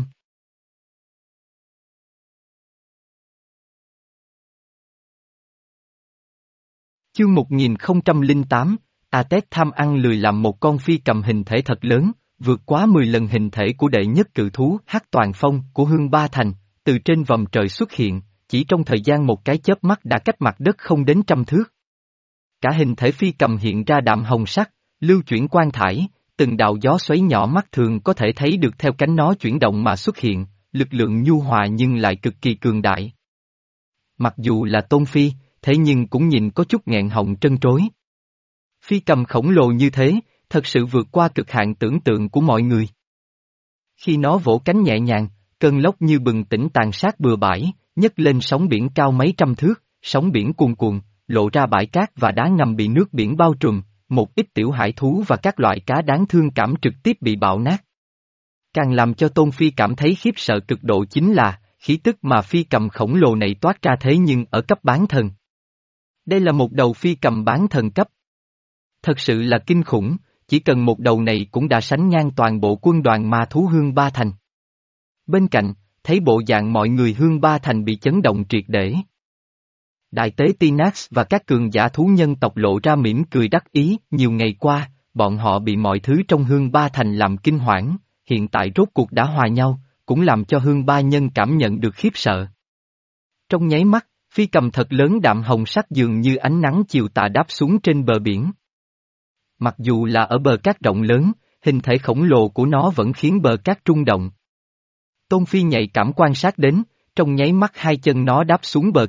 Chương một nghìn không trăm lẻ tám, A-tét tham ăn lười làm một con phi cầm hình thể thật lớn, vượt quá mười lần hình thể của đệ nhất cự thú Hắc Toàn Phong của Hương Ba Thành, từ trên vòm trời xuất hiện, chỉ trong thời gian một cái chớp mắt đã cách mặt đất không đến trăm thước. Cả hình thể phi cầm hiện ra đạm hồng sắc, lưu chuyển quang thải, từng đạo gió xoáy nhỏ mắt thường có thể thấy được theo cánh nó chuyển động mà xuất hiện, lực lượng nhu hòa nhưng lại cực kỳ cường đại. Mặc dù là Tôn Phi, thế nhưng cũng nhìn có chút nghẹn họng trân trối. Phi cầm khổng lồ như thế, thật sự vượt qua cực hạn tưởng tượng của mọi người. Khi nó vỗ cánh nhẹ nhàng, cơn lốc như bừng tỉnh tàn sát bừa bãi, nhấc lên sóng biển cao mấy trăm thước, sóng biển cuồn cuộn, lộ ra bãi cát và đá ngầm bị nước biển bao trùm, một ít tiểu hải thú và các loại cá đáng thương cảm trực tiếp bị bạo nát. Càng làm cho Tôn Phi cảm thấy khiếp sợ cực độ chính là, khí tức mà phi cầm khổng lồ này toát ra thế nhưng ở cấp bán thần. Đây là một đầu phi cầm bán thần cấp. Thật sự là kinh khủng, chỉ cần một đầu này cũng đã sánh ngang toàn bộ quân đoàn ma thú Hương Ba Thành. Bên cạnh, thấy bộ dạng mọi người Hương Ba Thành bị chấn động triệt để. Đại tế Tinax và các cường giả thú nhân tộc lộ ra mỉm cười đắc ý, nhiều ngày qua, bọn họ bị mọi thứ trong Hương Ba Thành làm kinh hoảng, hiện tại rốt cuộc đã hòa nhau, cũng làm cho Hương Ba Nhân cảm nhận được khiếp sợ. Trong nháy mắt, phi cầm thật lớn đạm hồng sắc dường như ánh nắng chiều tà đáp xuống trên bờ biển. Mặc dù là ở bờ cát rộng lớn, hình thể khổng lồ của nó vẫn khiến bờ cát rung động. Tôn Phi nhạy cảm quan sát đến, trong nháy mắt hai chân nó đáp xuống bờ cát,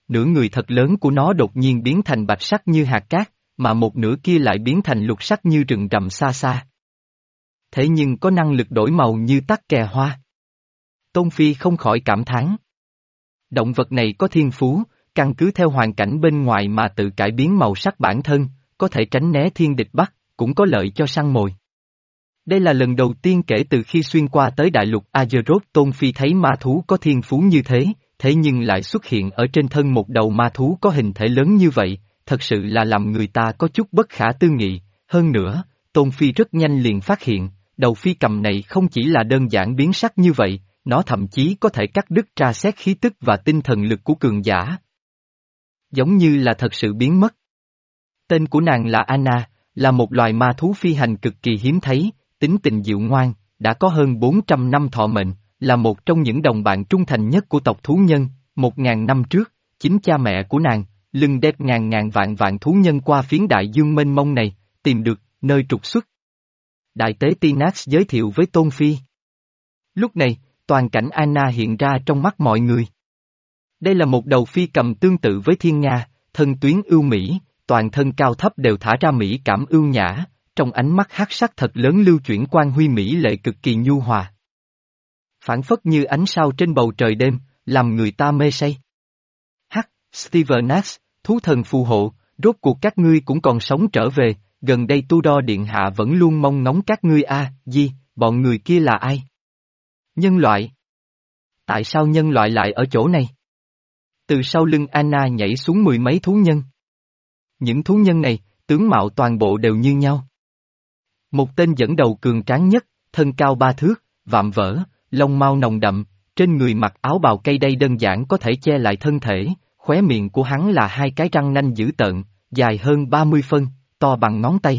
nửa người thật lớn của nó đột nhiên biến thành bạch sắc như hạt cát, mà một nửa kia lại biến thành lục sắc như rừng rậm xa xa. Thế nhưng có năng lực đổi màu như tắc kè hoa. Tôn Phi không khỏi cảm thán. Động vật này có thiên phú, căn cứ theo hoàn cảnh bên ngoài mà tự cải biến màu sắc bản thân, có thể tránh né thiên địch bắt, cũng có lợi cho săn mồi. Đây là lần đầu tiên kể từ khi xuyên qua tới đại lục Azeroth Tôn Phi thấy ma thú có thiên phú như thế, thế nhưng lại xuất hiện ở trên thân một đầu ma thú có hình thể lớn như vậy, thật sự là làm người ta có chút bất khả tư nghị. Hơn nữa, Tôn Phi rất nhanh liền phát hiện, đầu phi cầm này không chỉ là đơn giản biến sắc như vậy, nó thậm chí có thể cắt đứt tra xét khí tức và tinh thần lực của cường giả. Giống như là thật sự biến mất. Tên của nàng là Anna, là một loài ma thú phi hành cực kỳ hiếm thấy, tính tình dịu ngoan, đã có hơn bốn trăm năm thọ mệnh, là một trong những đồng bạn trung thành nhất của tộc thú nhân. Một ngàn năm trước, chính cha mẹ của nàng, lưng đét ngàn ngàn vạn vạn thú nhân qua phiến đại dương mênh mông này, tìm được nơi trục xuất. Đại tế Tinax giới thiệu với Tôn Phi. Lúc này, toàn cảnh Anna hiện ra trong mắt mọi người. Đây là một đầu phi cầm tương tự với thiên nga, thân tuyến ưu mỹ, toàn thân cao thấp đều thả ra mỹ cảm ưu nhã, trong ánh mắt hắc sắc thật lớn lưu chuyển quang huy mỹ lệ cực kỳ nhu hòa. Phản phất như ánh sao trên bầu trời đêm, làm người ta mê say. Hắc, Stevenax, thú thần phù hộ, rốt cuộc các ngươi cũng còn sống trở về, gần đây Tu Đo Điện Hạ vẫn luôn mong ngóng các ngươi a. À, Di, bọn người kia là ai? Nhân loại. Tại sao nhân loại lại ở chỗ này? Từ sau lưng Anna nhảy xuống mười mấy thú nhân. Những thú nhân này, tướng mạo toàn bộ đều như nhau. Một tên dẫn đầu cường tráng nhất, thân cao ba thước, vạm vỡ, lông mao nồng đậm, trên người mặc áo bào cây đay đơn giản có thể che lại thân thể, khóe miệng của hắn là hai cái răng nanh dữ tợn, dài hơn ba mươi phân, to bằng ngón tay.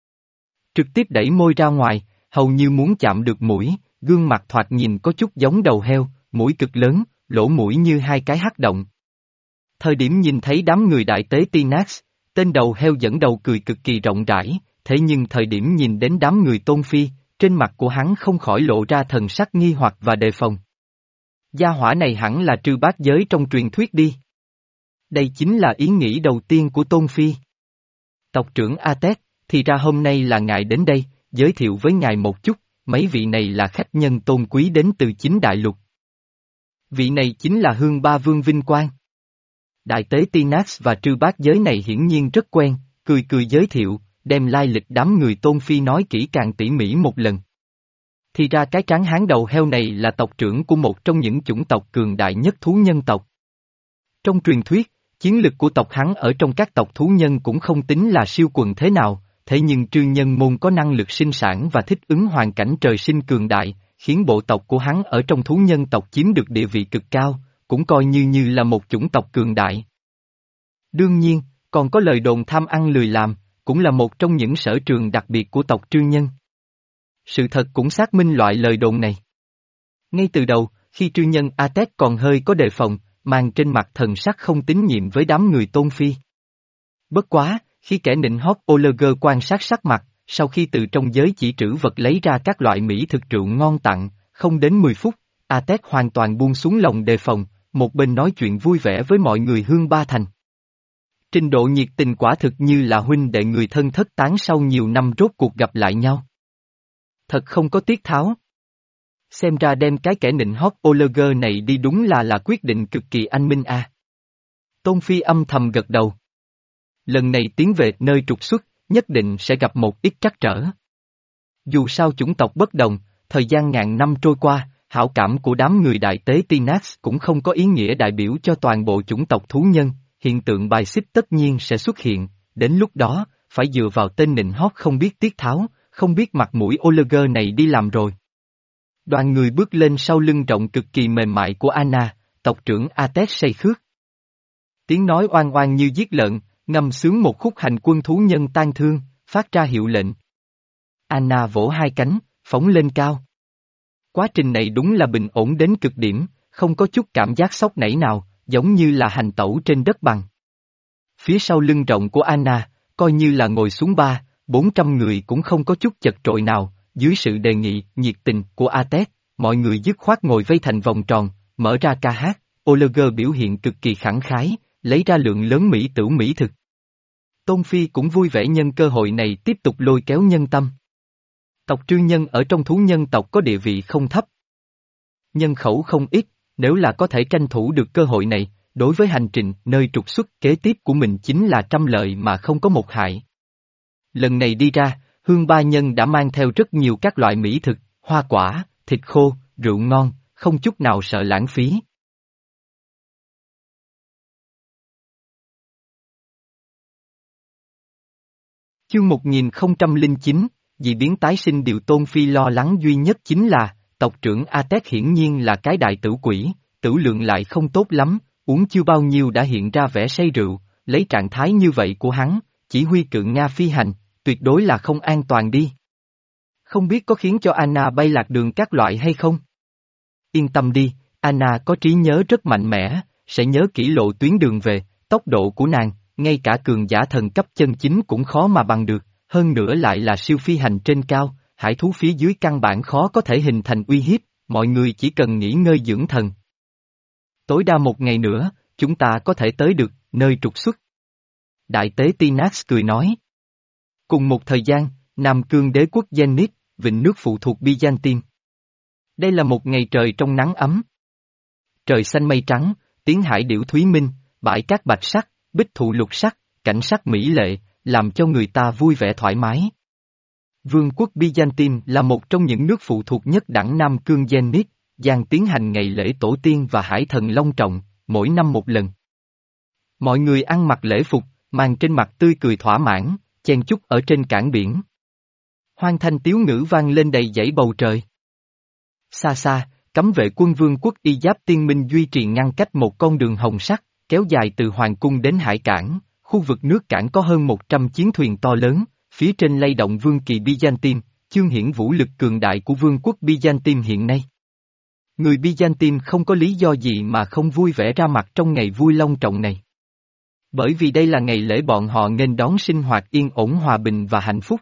Trực tiếp đẩy môi ra ngoài, hầu như muốn chạm được mũi, gương mặt thoạt nhìn có chút giống đầu heo, mũi cực lớn, lỗ mũi như hai cái hắc động. Thời điểm nhìn thấy đám người đại tế Tinax, tên đầu heo dẫn đầu cười cực kỳ rộng rãi, thế nhưng thời điểm nhìn đến đám người Tôn Phi, trên mặt của hắn không khỏi lộ ra thần sắc nghi hoặc và đề phòng. Gia hỏa này hẳn là trư bát giới trong truyền thuyết đi. Đây chính là ý nghĩ đầu tiên của Tôn Phi. Tộc trưởng Atet, thì ra hôm nay là ngài đến đây, giới thiệu với ngài một chút, mấy vị này là khách nhân tôn quý đến từ chính đại lục. Vị này chính là Hương Ba Vương Vinh Quang. Đại tế Tinax và trư bát giới này hiển nhiên rất quen, cười cười giới thiệu, đem lai lịch đám người Tôn Phi nói kỹ càng tỉ mỉ một lần. Thì ra cái tráng hán đầu heo này là tộc trưởng của một trong những chủng tộc cường đại nhất thú nhân tộc. Trong truyền thuyết, chiến lực của tộc hắn ở trong các tộc thú nhân cũng không tính là siêu quần thế nào, thế nhưng trư nhân môn có năng lực sinh sản và thích ứng hoàn cảnh trời sinh cường đại, khiến bộ tộc của hắn ở trong thú nhân tộc chiếm được địa vị cực cao, cũng coi như như là một chủng tộc cường đại. Đương nhiên, còn có lời đồn tham ăn lười làm, cũng là một trong những sở trường đặc biệt của tộc trư nhân. Sự thật cũng xác minh loại lời đồn này. Ngay từ đầu, khi trư nhân Atet còn hơi có đề phòng, mang trên mặt thần sắc không tín nhiệm với đám người Tôn Phi. Bất quá, khi kẻ nịnh hót Oleger quan sát sắc mặt, sau khi từ trong giới chỉ trữ vật lấy ra các loại mỹ thực rượu ngon tặng, không đến mười phút, Atet hoàn toàn buông xuống lòng đề phòng, một bên nói chuyện vui vẻ với mọi người Hương Ba Thành. Trình độ nhiệt tình quả thực như là huynh đệ người thân thất tán sau nhiều năm rốt cuộc gặp lại nhau. Thật không có tiết tháo. Xem ra đem cái kẻ nịnh hót Oleger này đi đúng là là quyết định cực kỳ anh minh a. À. Tôn Phi âm thầm gật đầu. Lần này tiến về nơi trục xuất, nhất định sẽ gặp một ít trắc trở. Dù sao chủng tộc bất đồng, thời gian ngàn năm trôi qua, hảo cảm của đám người đại tế Tinax cũng không có ý nghĩa đại biểu cho toàn bộ chủng tộc thú nhân, hiện tượng bài xích tất nhiên sẽ xuất hiện, đến lúc đó, phải dựa vào tên nịnh hót không biết tiết tháo, không biết mặt mũi Oleger này đi làm rồi. Đoàn người bước lên sau lưng rộng cực kỳ mềm mại của Anna, tộc trưởng Atet say khước. Tiếng nói oan oan như giết lợn, ngâm sướng một khúc hành quân thú nhân tan thương, phát ra hiệu lệnh. Anna vỗ hai cánh, phóng lên cao. Quá trình này đúng là bình ổn đến cực điểm, không có chút cảm giác sốc nảy nào, giống như là hành tẩu trên đất bằng. Phía sau lưng rộng của Anna, coi như là ngồi xuống ba, bốn trăm người cũng không có chút chật trội nào, dưới sự đề nghị, nhiệt tình của Atet, mọi người dứt khoát ngồi vây thành vòng tròn, mở ra ca hát, Oleger biểu hiện cực kỳ khẳng khái, lấy ra lượng lớn mỹ tửu mỹ thực. Tôn Phi cũng vui vẻ nhân cơ hội này tiếp tục lôi kéo nhân tâm. Tộc Trư Nhân ở trong thú nhân tộc có địa vị không thấp. Nhân khẩu không ít, nếu là có thể tranh thủ được cơ hội này, đối với hành trình nơi trục xuất kế tiếp của mình chính là trăm lợi mà không có một hại. Lần này đi ra, Hương Ba Nhân đã mang theo rất nhiều các loại mỹ thực, hoa quả, thịt khô, rượu ngon, không chút nào sợ lãng phí. Chương một nghìn không trăm lẻ chín, dị biến tái sinh. Điều Tôn Phi lo lắng duy nhất chính là, tộc trưởng A-Tét hiển nhiên là cái đại tử quỷ, tử lượng lại không tốt lắm, uống chưa bao nhiêu đã hiện ra vẻ say rượu, lấy trạng thái như vậy của hắn, chỉ huy cự Nga phi hành, tuyệt đối là không an toàn đi. Không biết có khiến cho Anna bay lạc đường các loại hay không? Yên tâm đi, Anna có trí nhớ rất mạnh mẽ, sẽ nhớ kỹ lộ tuyến đường về, tốc độ của nàng, ngay cả cường giả thần cấp chân chính cũng khó mà bằng được, hơn nữa lại là siêu phi hành trên cao, hải thú phía dưới căn bản khó có thể hình thành uy hiếp, mọi người chỉ cần nghỉ ngơi dưỡng thần. Tối đa một ngày nữa, chúng ta có thể tới được, nơi trục xuất. Đại tế Tinax cười nói. Cùng một thời gian, Nam Cương đế quốc Zenith, vịnh nước phụ thuộc Byzantine. Đây là một ngày trời trong nắng ấm. Trời xanh mây trắng, tiếng hải điểu thúy minh, bãi cát bạch sắc, bích thụ lục sắc, cảnh sắc mỹ lệ, làm cho người ta vui vẻ thoải mái. Vương quốc Byzantine là một trong những nước phụ thuộc nhất đẳng Nam Cương Zenith, đang tiến hành ngày lễ tổ tiên và hải thần long trọng, mỗi năm một lần. Mọi người ăn mặc lễ phục, mang trên mặt tươi cười thỏa mãn, chen chúc ở trên cảng biển. Hoan thanh tiếu ngữ vang lên đầy dãy bầu trời. Xa xa, cấm vệ quân Vương quốc Y Giáp Tiên Minh duy trì ngăn cách một con đường hồng sắt, kéo dài từ Hoàng cung đến hải cảng, khu vực nước cảng có hơn một trăm chiến thuyền to lớn, phía trên lay động vương kỳ Byzantine, chương hiển vũ lực cường đại của Vương quốc Byzantine hiện nay. Người Byzantine không có lý do gì mà không vui vẻ ra mặt trong ngày vui long trọng này. Bởi vì đây là ngày lễ bọn họ nghênh đón sinh hoạt yên ổn hòa bình và hạnh phúc.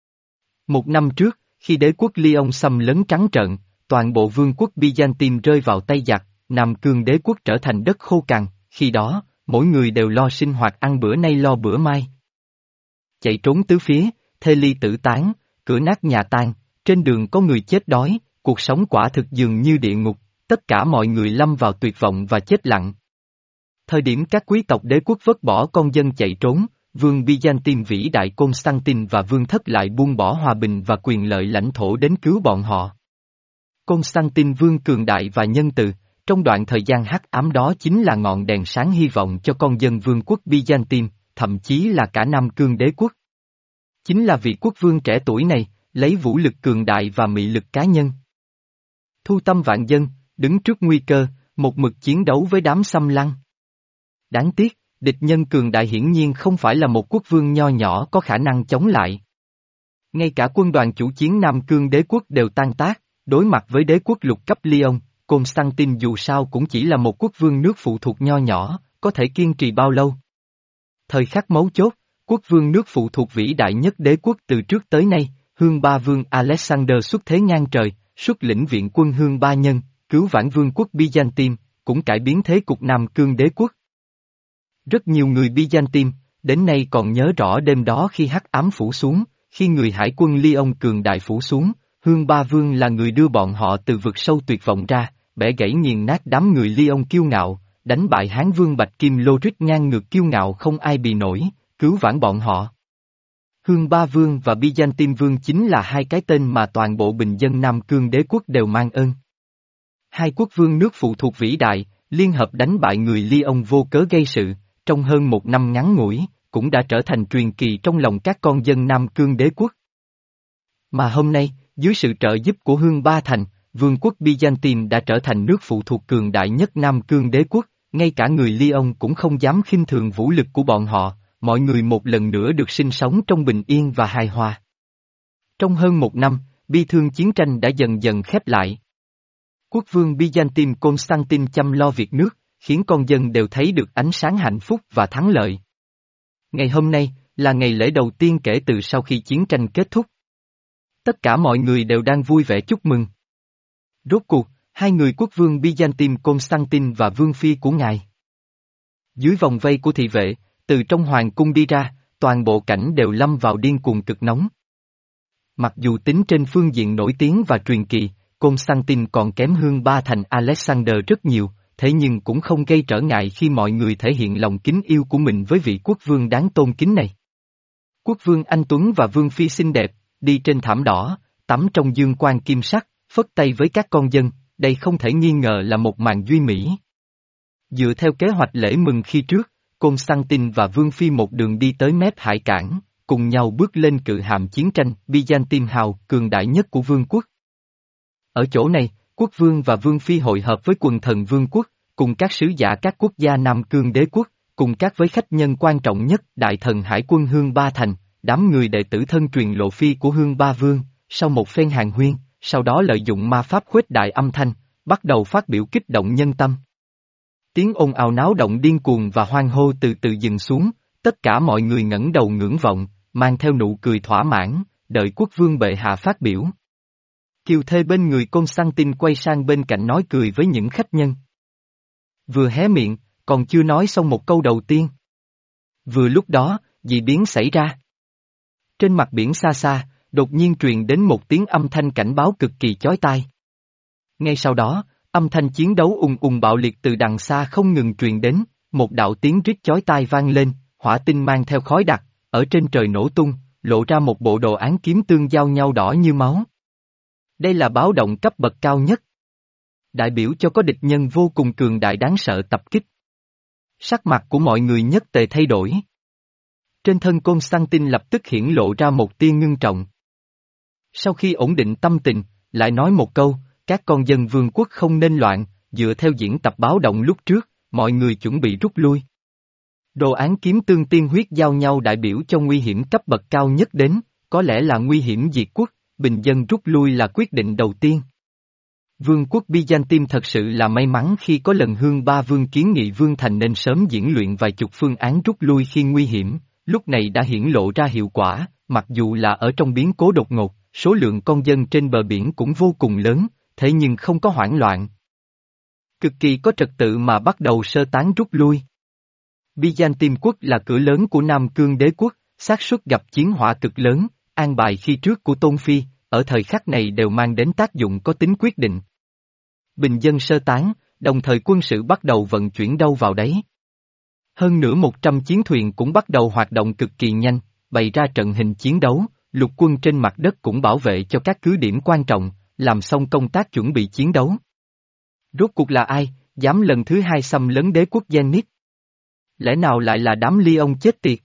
Một năm trước, khi đế quốc Lyon xâm lấn trắng trợn, toàn bộ vương quốc Byzantine rơi vào tay giặc, Nam Cương đế quốc trở thành đất khô cằn, khi đó, mỗi người đều lo sinh hoạt ăn bữa nay lo bữa mai. Chạy trốn tứ phía, thê ly tử tán, cửa nát nhà tan, trên đường có người chết đói, cuộc sống quả thực dường như địa ngục, tất cả mọi người lâm vào tuyệt vọng và chết lặng. Thời điểm các quý tộc đế quốc vứt bỏ con dân chạy trốn, vương Byzantine vĩ đại Constantine và vương thất lại buông bỏ hòa bình và quyền lợi lãnh thổ đến cứu bọn họ. Constantine vương cường đại và nhân từ, trong đoạn thời gian hắc ám đó chính là ngọn đèn sáng hy vọng cho con dân vương quốc Byzantine, thậm chí là cả Nam Cương đế quốc. Chính là vị quốc vương trẻ tuổi này, lấy vũ lực cường đại và mị lực cá nhân. Thu tâm vạn dân, đứng trước nguy cơ, một mực chiến đấu với đám xâm lăng. Đáng tiếc, địch nhân cường đại hiển nhiên không phải là một quốc vương nho nhỏ có khả năng chống lại. Ngay cả quân đoàn chủ chiến Nam Cương đế quốc đều tan tác, đối mặt với đế quốc lục cấp Lyon, Constantine dù sao cũng chỉ là một quốc vương nước phụ thuộc nho nhỏ, có thể kiên trì bao lâu. Thời khắc mấu chốt, quốc vương nước phụ thuộc vĩ đại nhất đế quốc từ trước tới nay, Hương Ba Vương Alexander xuất thế ngang trời, xuất lĩnh viện quân Hương Ba Nhân, cứu vãn vương quốc Byzantine, cũng cải biến thế cục Nam Cương đế quốc. Rất nhiều người Byzantine, đến nay còn nhớ rõ đêm đó khi hắc ám phủ xuống, khi người hải quân Lyon cường đại phủ xuống, Hương Ba Vương là người đưa bọn họ từ vực sâu tuyệt vọng ra, bẻ gãy nghiền nát đám người Lyon kiêu ngạo, đánh bại Hán Vương Bạch Kim Lorik ngang ngược kiêu ngạo không ai bì nổi, cứu vãn bọn họ. Hương Ba Vương và Byzantine Vương chính là hai cái tên mà toàn bộ bình dân Nam Cương đế quốc đều mang ơn. Hai quốc vương nước phụ thuộc vĩ đại, liên hợp đánh bại người Lyon vô cớ gây sự, trong hơn một năm ngắn ngủi, cũng đã trở thành truyền kỳ trong lòng các con dân Nam Cương đế quốc. Mà hôm nay, dưới sự trợ giúp của Hương Ba Thành, vương quốc Byzantine đã trở thành nước phụ thuộc cường đại nhất Nam Cương đế quốc, ngay cả người Lyon cũng không dám khinh thường vũ lực của bọn họ, mọi người một lần nữa được sinh sống trong bình yên và hài hòa. Trong hơn một năm, bi thương chiến tranh đã dần dần khép lại. Quốc vương Byzantine Constantine chăm lo việc nước, khiến con dân đều thấy được ánh sáng hạnh phúc và thắng lợi. Ngày hôm nay, là ngày lễ đầu tiên kể từ sau khi chiến tranh kết thúc. Tất cả mọi người đều đang vui vẻ chúc mừng. Rốt cuộc, hai người quốc vương Byzantine Constantine và vương phi của ngài Dưới vòng vây của thị vệ, từ trong hoàng cung đi ra, toàn bộ cảnh đều lâm vào điên cuồng cực nóng. Mặc dù tính trên phương diện nổi tiếng và truyền kỳ, Constantine còn kém Hương Ba Thành Alexander rất nhiều, thế nhưng cũng không gây trở ngại khi mọi người thể hiện lòng kính yêu của mình với vị quốc vương đáng tôn kính này. Quốc vương anh tuấn và vương phi xinh đẹp, đi trên thảm đỏ, tắm trong dương quang kim sắc, phất tay với các con dân, đây không thể nghi ngờ là một màn duy mỹ. Dựa theo kế hoạch lễ mừng khi trước, Constantine và vương phi một đường đi tới mép hải cảng, cùng nhau bước lên cự hạm chiến tranh Byzantine hào cường đại nhất của vương quốc. Ở chỗ này, quốc vương và vương phi hội hợp với quần thần vương quốc, cùng các sứ giả các quốc gia Nam Cương đế quốc, cùng các với khách nhân quan trọng nhất đại thần hải quân Hương Ba Thành, đám người đệ tử thân truyền lộ phi của Hương Ba Vương, sau một phen hàn huyên, sau đó lợi dụng ma pháp khuếch đại âm thanh, bắt đầu phát biểu kích động nhân tâm. Tiếng ồn ào náo động điên cuồng và hoan hô từ từ dừng xuống, tất cả mọi người ngẩng đầu ngưỡng vọng, mang theo nụ cười thỏa mãn, đợi quốc vương bệ hạ phát biểu. Kiều thê bên người Constantine quay sang bên cạnh nói cười với những khách nhân. Vừa hé miệng, còn chưa nói xong một câu đầu tiên. Vừa lúc đó, dị biến xảy ra. Trên mặt biển xa xa, đột nhiên truyền đến một tiếng âm thanh cảnh báo cực kỳ chói tai. Ngay sau đó, âm thanh chiến đấu ùng ùng bạo liệt từ đằng xa không ngừng truyền đến, một đạo tiếng rít chói tai vang lên, hỏa tinh mang theo khói đặc, ở trên trời nổ tung, lộ ra một bộ đồ án kiếm tương giao nhau đỏ như máu. Đây là báo động cấp bậc cao nhất. Đại biểu cho có địch nhân vô cùng cường đại đáng sợ tập kích. Sắc mặt của mọi người nhất tề thay đổi. Trên thân Constantine lập tức hiển lộ ra một tia ngưng trọng. Sau khi ổn định tâm tình, lại nói một câu, các con dân vương quốc không nên loạn, dựa theo diễn tập báo động lúc trước, mọi người chuẩn bị rút lui. Đồ án kiếm tương tiên huyết giao nhau đại biểu cho nguy hiểm cấp bậc cao nhất đến, có lẽ là nguy hiểm diệt quốc, bình dân rút lui là quyết định đầu tiên. Vương quốc Byzantine thật sự là may mắn khi có lần Hương Ba Vương kiến nghị Vương Thành nên sớm diễn luyện vài chục phương án rút lui khi nguy hiểm, lúc này đã hiển lộ ra hiệu quả, mặc dù là ở trong biến cố đột ngột, số lượng con dân trên bờ biển cũng vô cùng lớn, thế nhưng không có hoảng loạn. Cực kỳ có trật tự mà bắt đầu sơ tán rút lui. Byzantine quốc là cửa lớn của Nam Cương đế quốc, xác suất gặp chiến hỏa cực lớn, an bài khi trước của Tôn Phi, ở thời khắc này đều mang đến tác dụng có tính quyết định. Bình dân sơ tán, đồng thời quân sự bắt đầu vận chuyển đâu vào đấy. Hơn nữa một trăm chiến thuyền cũng bắt đầu hoạt động cực kỳ nhanh, bày ra trận hình chiến đấu, lục quân trên mặt đất cũng bảo vệ cho các cứ điểm quan trọng, làm xong công tác chuẩn bị chiến đấu. Rốt cuộc là ai, dám lần thứ hai xâm lấn đế quốc Zenith? Lẽ nào lại là đám Lyon chết tiệt?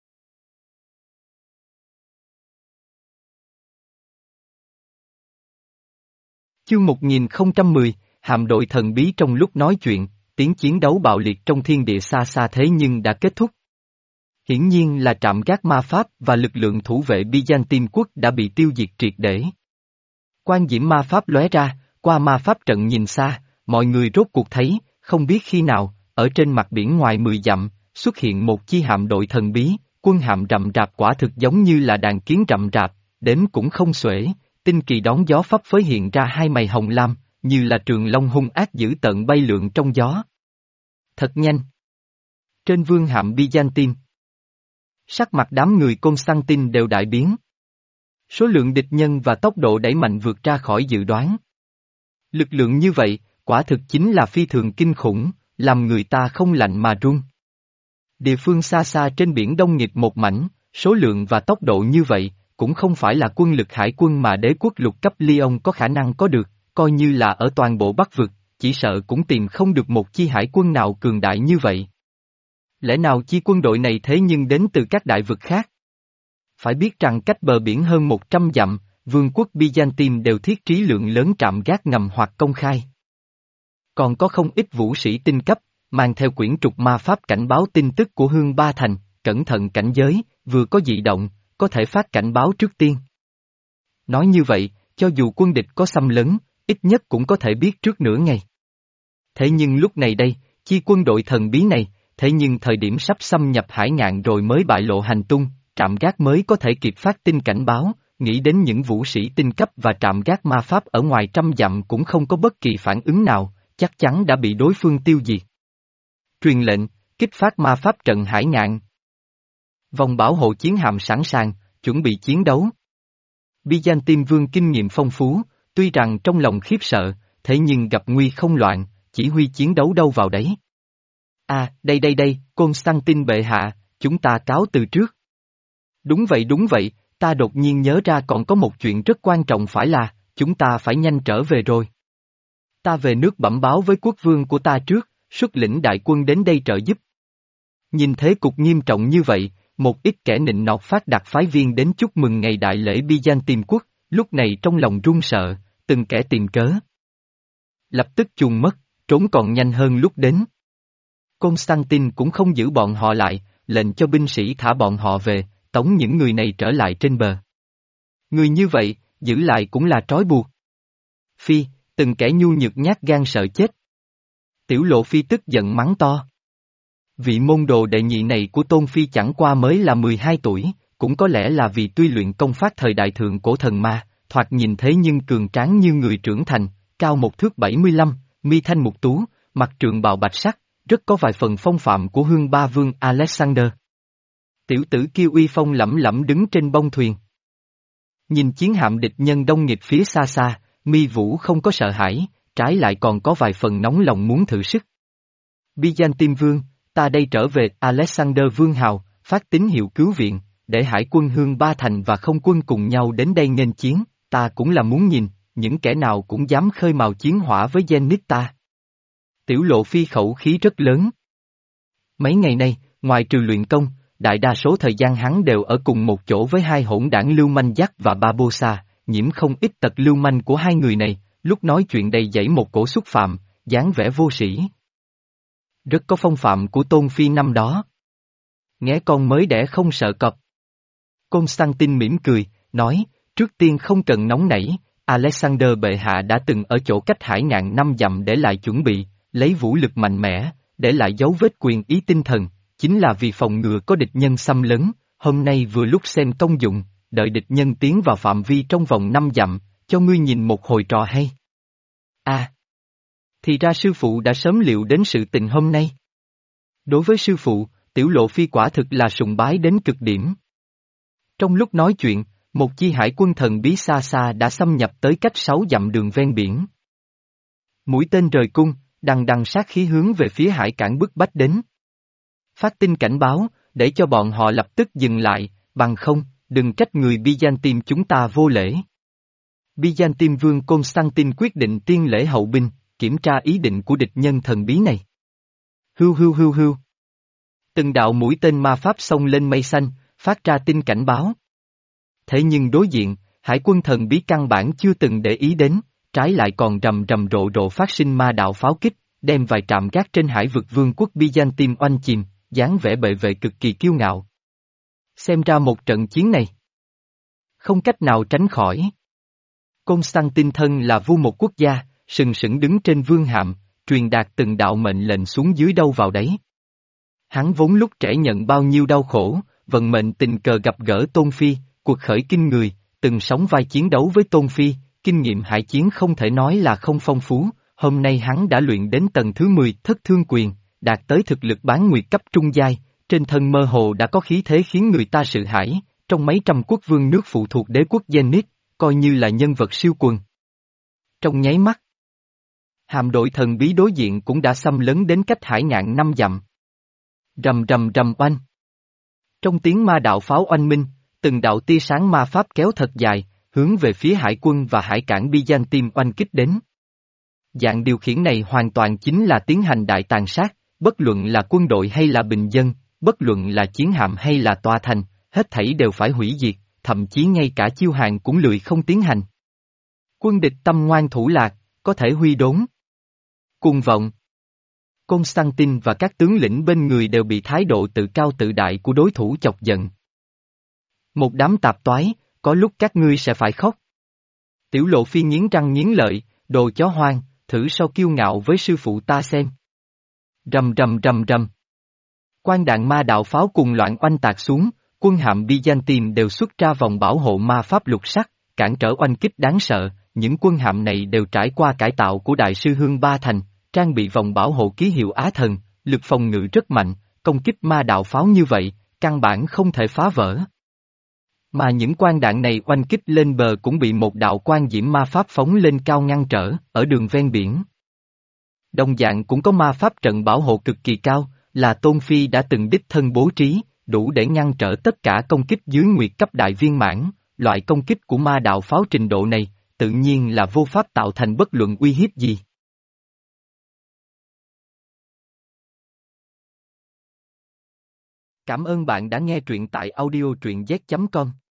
Chương một nghìn không trăm mười, hạm đội thần bí trong lúc nói chuyện, tiếng chiến đấu bạo liệt trong thiên địa xa xa thế nhưng đã kết thúc. Hiển nhiên là trạm gác ma pháp và lực lượng thủ vệ Byzantine quốc đã bị tiêu diệt triệt để. Quan diễm ma pháp lóe ra, qua ma pháp trận nhìn xa, mọi người rốt cuộc thấy, không biết khi nào, ở trên mặt biển ngoài mười dặm, xuất hiện một chi hạm đội thần bí, quân hạm rậm rạp quả thực giống như là đàn kiến rậm rạp, đếm cũng không xuể, tinh kỳ đón gió phấp phới hiện ra hai mày hồng lam, như là trường long hung ác dữ tợn bay lượn trong gió. Thật nhanh. Trên vương hạm Byzantine, sắc mặt đám người Constantine đều đại biến. Số lượng địch nhân và tốc độ đẩy mạnh vượt ra khỏi dự đoán. Lực lượng như vậy, quả thực chính là phi thường kinh khủng, làm người ta không lạnh mà run. Địa phương xa xa trên biển Đông nghịch một mảnh, số lượng và tốc độ như vậy, cũng không phải là quân lực hải quân mà đế quốc lục cấp Lyon có khả năng có được, coi như là ở toàn bộ Bắc vực, chỉ sợ cũng tìm không được một chi hải quân nào cường đại như vậy. Lẽ nào chi quân đội này thế nhưng đến từ các đại vực khác? Phải biết rằng cách bờ biển hơn một trăm dặm, vương quốc Byzantine đều thiết trí lượng lớn trạm gác ngầm hoặc công khai. Còn có không ít vũ sĩ tinh cấp, mang theo quyển trục ma pháp cảnh báo tin tức của Hương Ba Thành, cẩn thận cảnh giới, vừa có dị động, có thể phát cảnh báo trước tiên. Nói như vậy, cho dù quân địch có xâm lấn, ít nhất cũng có thể biết trước nửa ngày. Thế nhưng lúc này đây, chi quân đội thần bí này, thế nhưng thời điểm sắp xâm nhập hải ngạn rồi mới bại lộ hành tung, trạm gác mới có thể kịp phát tin cảnh báo, nghĩ đến những vũ sĩ tinh cấp và trạm gác ma pháp ở ngoài trăm dặm cũng không có bất kỳ phản ứng nào, chắc chắn đã bị đối phương tiêu diệt. Truyền lệnh, kích phát ma pháp trận hải ngạn. Vòng bảo hộ chiến hạm sẵn sàng, chuẩn bị chiến đấu. Byzantine vương kinh nghiệm phong phú, tuy rằng trong lòng khiếp sợ, thế nhưng gặp nguy không loạn, chỉ huy chiến đấu đâu vào đấy. À, đây đây đây, Constantine bệ hạ, chúng ta cáo từ trước. Đúng vậy đúng vậy, ta đột nhiên nhớ ra còn có một chuyện rất quan trọng phải là, chúng ta phải nhanh trở về rồi. Ta về nước bẩm báo với quốc vương của ta trước, xuất lĩnh đại quân đến đây trợ giúp. Nhìn thế cục nghiêm trọng như vậy, một ít kẻ nịnh nọt phát đặt phái viên đến chúc mừng ngày đại lễ Byzantine quốc, lúc này trong lòng run sợ, từng kẻ tìm cớ. Lập tức chuồn mất, trốn còn nhanh hơn lúc đến. Constantine cũng không giữ bọn họ lại, lệnh cho binh sĩ thả bọn họ về, tống những người này trở lại trên bờ. Người như vậy, giữ lại cũng là trói buộc. Phi, từng kẻ nhu nhược nhát gan sợ chết. Tiểu Lộ Phi tức giận mắng to. Vị môn đồ đệ nhị này của Tôn Phi chẳng qua mới là mười hai tuổi, cũng có lẽ là vì tuy luyện công pháp thời đại thượng cổ thần ma, thoạt nhìn thế nhưng cường tráng như người trưởng thành, cao một thước bảy mươi lăm, mi thanh mục tú, mặt trượng bào bạch sắc, rất có vài phần phong phạm của hương ba vương Alexander. Tiểu tử kiêu uy phong lẫm lẫm đứng trên bông thuyền. Nhìn chiến hạm địch nhân đông nghịch phía xa xa, Mi Vũ không có sợ hãi, trái lại còn có vài phần nóng lòng muốn thử sức. Byzantine vương, ta đây trở về, Alexander vương hào, phát tín hiệu cứu viện, để hải quân hương ba thành và không quân cùng nhau đến đây nghênh chiến, ta cũng là muốn nhìn, những kẻ nào cũng dám khơi mào chiến hỏa với Zenith ta. Tiểu Lộ Phi khẩu khí rất lớn. Mấy ngày nay, ngoài trừ luyện công, đại đa số thời gian hắn đều ở cùng một chỗ với hai hỗn đảng Lưu Manh Dắc và Barbossa, nhiễm không ít tật lưu manh của hai người này, lúc nói chuyện đầy dẫy một cổ xúc phạm, dáng vẻ vô sĩ. Rất có phong phạm của Tôn Phi năm đó. Nghe con mới đẻ không sợ cọp. Constantine mỉm cười, nói, trước tiên không cần nóng nảy, Alexander bệ hạ đã từng ở chỗ cách hải ngạn năm dặm để lại chuẩn bị, lấy vũ lực mạnh mẽ, để lại dấu vết quyền ý tinh thần, chính là vì phòng ngừa có địch nhân xâm lấn, hôm nay vừa lúc xem công dụng, đợi địch nhân tiến vào phạm vi trong vòng năm dặm, cho ngươi nhìn một hồi trò hay. À! Thì ra sư phụ đã sớm liệu đến sự tình hôm nay. Đối với sư phụ, Tiểu Lộ Phi quả thực là sùng bái đến cực điểm. Trong lúc nói chuyện, một chi hải quân thần bí xa xa đã xâm nhập tới cách sáu dặm đường ven biển. Mũi tên rời cung, đằng đằng sát khí hướng về phía hải cảng bức bách đến. Phát tin cảnh báo, để cho bọn họ lập tức dừng lại, bằng không, đừng trách người Byzantine chúng ta vô lễ. Byzantine vương Constantine quyết định tiên lễ hậu binh, kiểm tra ý định của địch nhân thần bí này. Hưu hưu hưu hưu. Từng đạo mũi tên ma pháp xông lên mây xanh, phát ra tin cảnh báo. Thế nhưng đối diện, hải quân thần bí căn bản chưa từng để ý đến, trái lại còn rầm rầm rộ rộ phát sinh ma đạo pháo kích, đem vài trạm gác trên hải vực vương quốc Byzantine oanh chìm, dáng vẻ bệ vệ cực kỳ kiêu ngạo. Xem ra một trận chiến này, không cách nào tránh khỏi. Constantine thân là vua một quốc gia, sừng sững đứng trên vương hạm, truyền đạt từng đạo mệnh lệnh xuống dưới đâu vào đấy. Hắn vốn lúc trẻ nhận bao nhiêu đau khổ, vận mệnh tình cờ gặp gỡ Tôn Phi, cuộc khởi kinh người, từng sóng vai chiến đấu với Tôn Phi, kinh nghiệm hải chiến không thể nói là không phong phú, hôm nay hắn đã luyện đến tầng thứ mười thất thương quyền, đạt tới thực lực bán nguyệt cấp trung giai, trên thân mơ hồ đã có khí thế khiến người ta sợ hãi, trong mấy trăm quốc vương nước phụ thuộc đế quốc Zenith, coi như là nhân vật siêu quần. Trong nháy mắt, hạm đội thần bí đối diện cũng đã xâm lấn đến cách hải ngạn năm dặm. Rầm rầm rầm oanh. Trong tiếng ma đạo pháo oanh minh, từng đạo tia sáng ma pháp kéo thật dài, hướng về phía hải quân và hải cảng Byzantine oanh kích đến. Dạng điều khiển này hoàn toàn chính là tiến hành đại tàn sát, bất luận là quân đội hay là bình dân, bất luận là chiến hạm hay là tòa thành, hết thảy đều phải hủy diệt, thậm chí ngay cả chiêu hàng cũng lười không tiến hành. Quân địch tâm ngoan thủ lạc, có thể huy đốn. Cuồng vọng. Constantine và các tướng lĩnh bên người đều bị thái độ tự cao tự đại của đối thủ chọc giận. Một đám tạp toái, có lúc các ngươi sẽ phải khóc. Tiểu Lộ Phi nghiến răng nghiến lợi, đồ chó hoang, thử sao kiêu ngạo với sư phụ ta xem. Rầm rầm rầm rầm. Quan đạn ma đạo pháo cùng loạn oanh tạc xuống, quân hạm Byzantine đều xuất ra vòng bảo hộ ma pháp lục sắc, cản trở oanh kích đáng sợ, những quân hạm này đều trải qua cải tạo của Đại sư Hương Ba Thành, trang bị vòng bảo hộ ký hiệu Á Thần, lực phòng ngự rất mạnh, công kích ma đạo pháo như vậy, căn bản không thể phá vỡ. Mà những quan đạn này oanh kích lên bờ cũng bị một đạo quan diễm ma pháp phóng lên cao ngăn trở, ở đường ven biển. Đồng dạng cũng có ma pháp trận bảo hộ cực kỳ cao, là Tôn Phi đã từng đích thân bố trí, đủ để ngăn trở tất cả công kích dưới nguyệt cấp đại viên mãn, loại công kích của ma đạo pháo trình độ này, tự nhiên là vô pháp tạo thành bất luận uy hiếp gì. Cảm ơn bạn đã nghe truyện tại audio truyện z chấm com.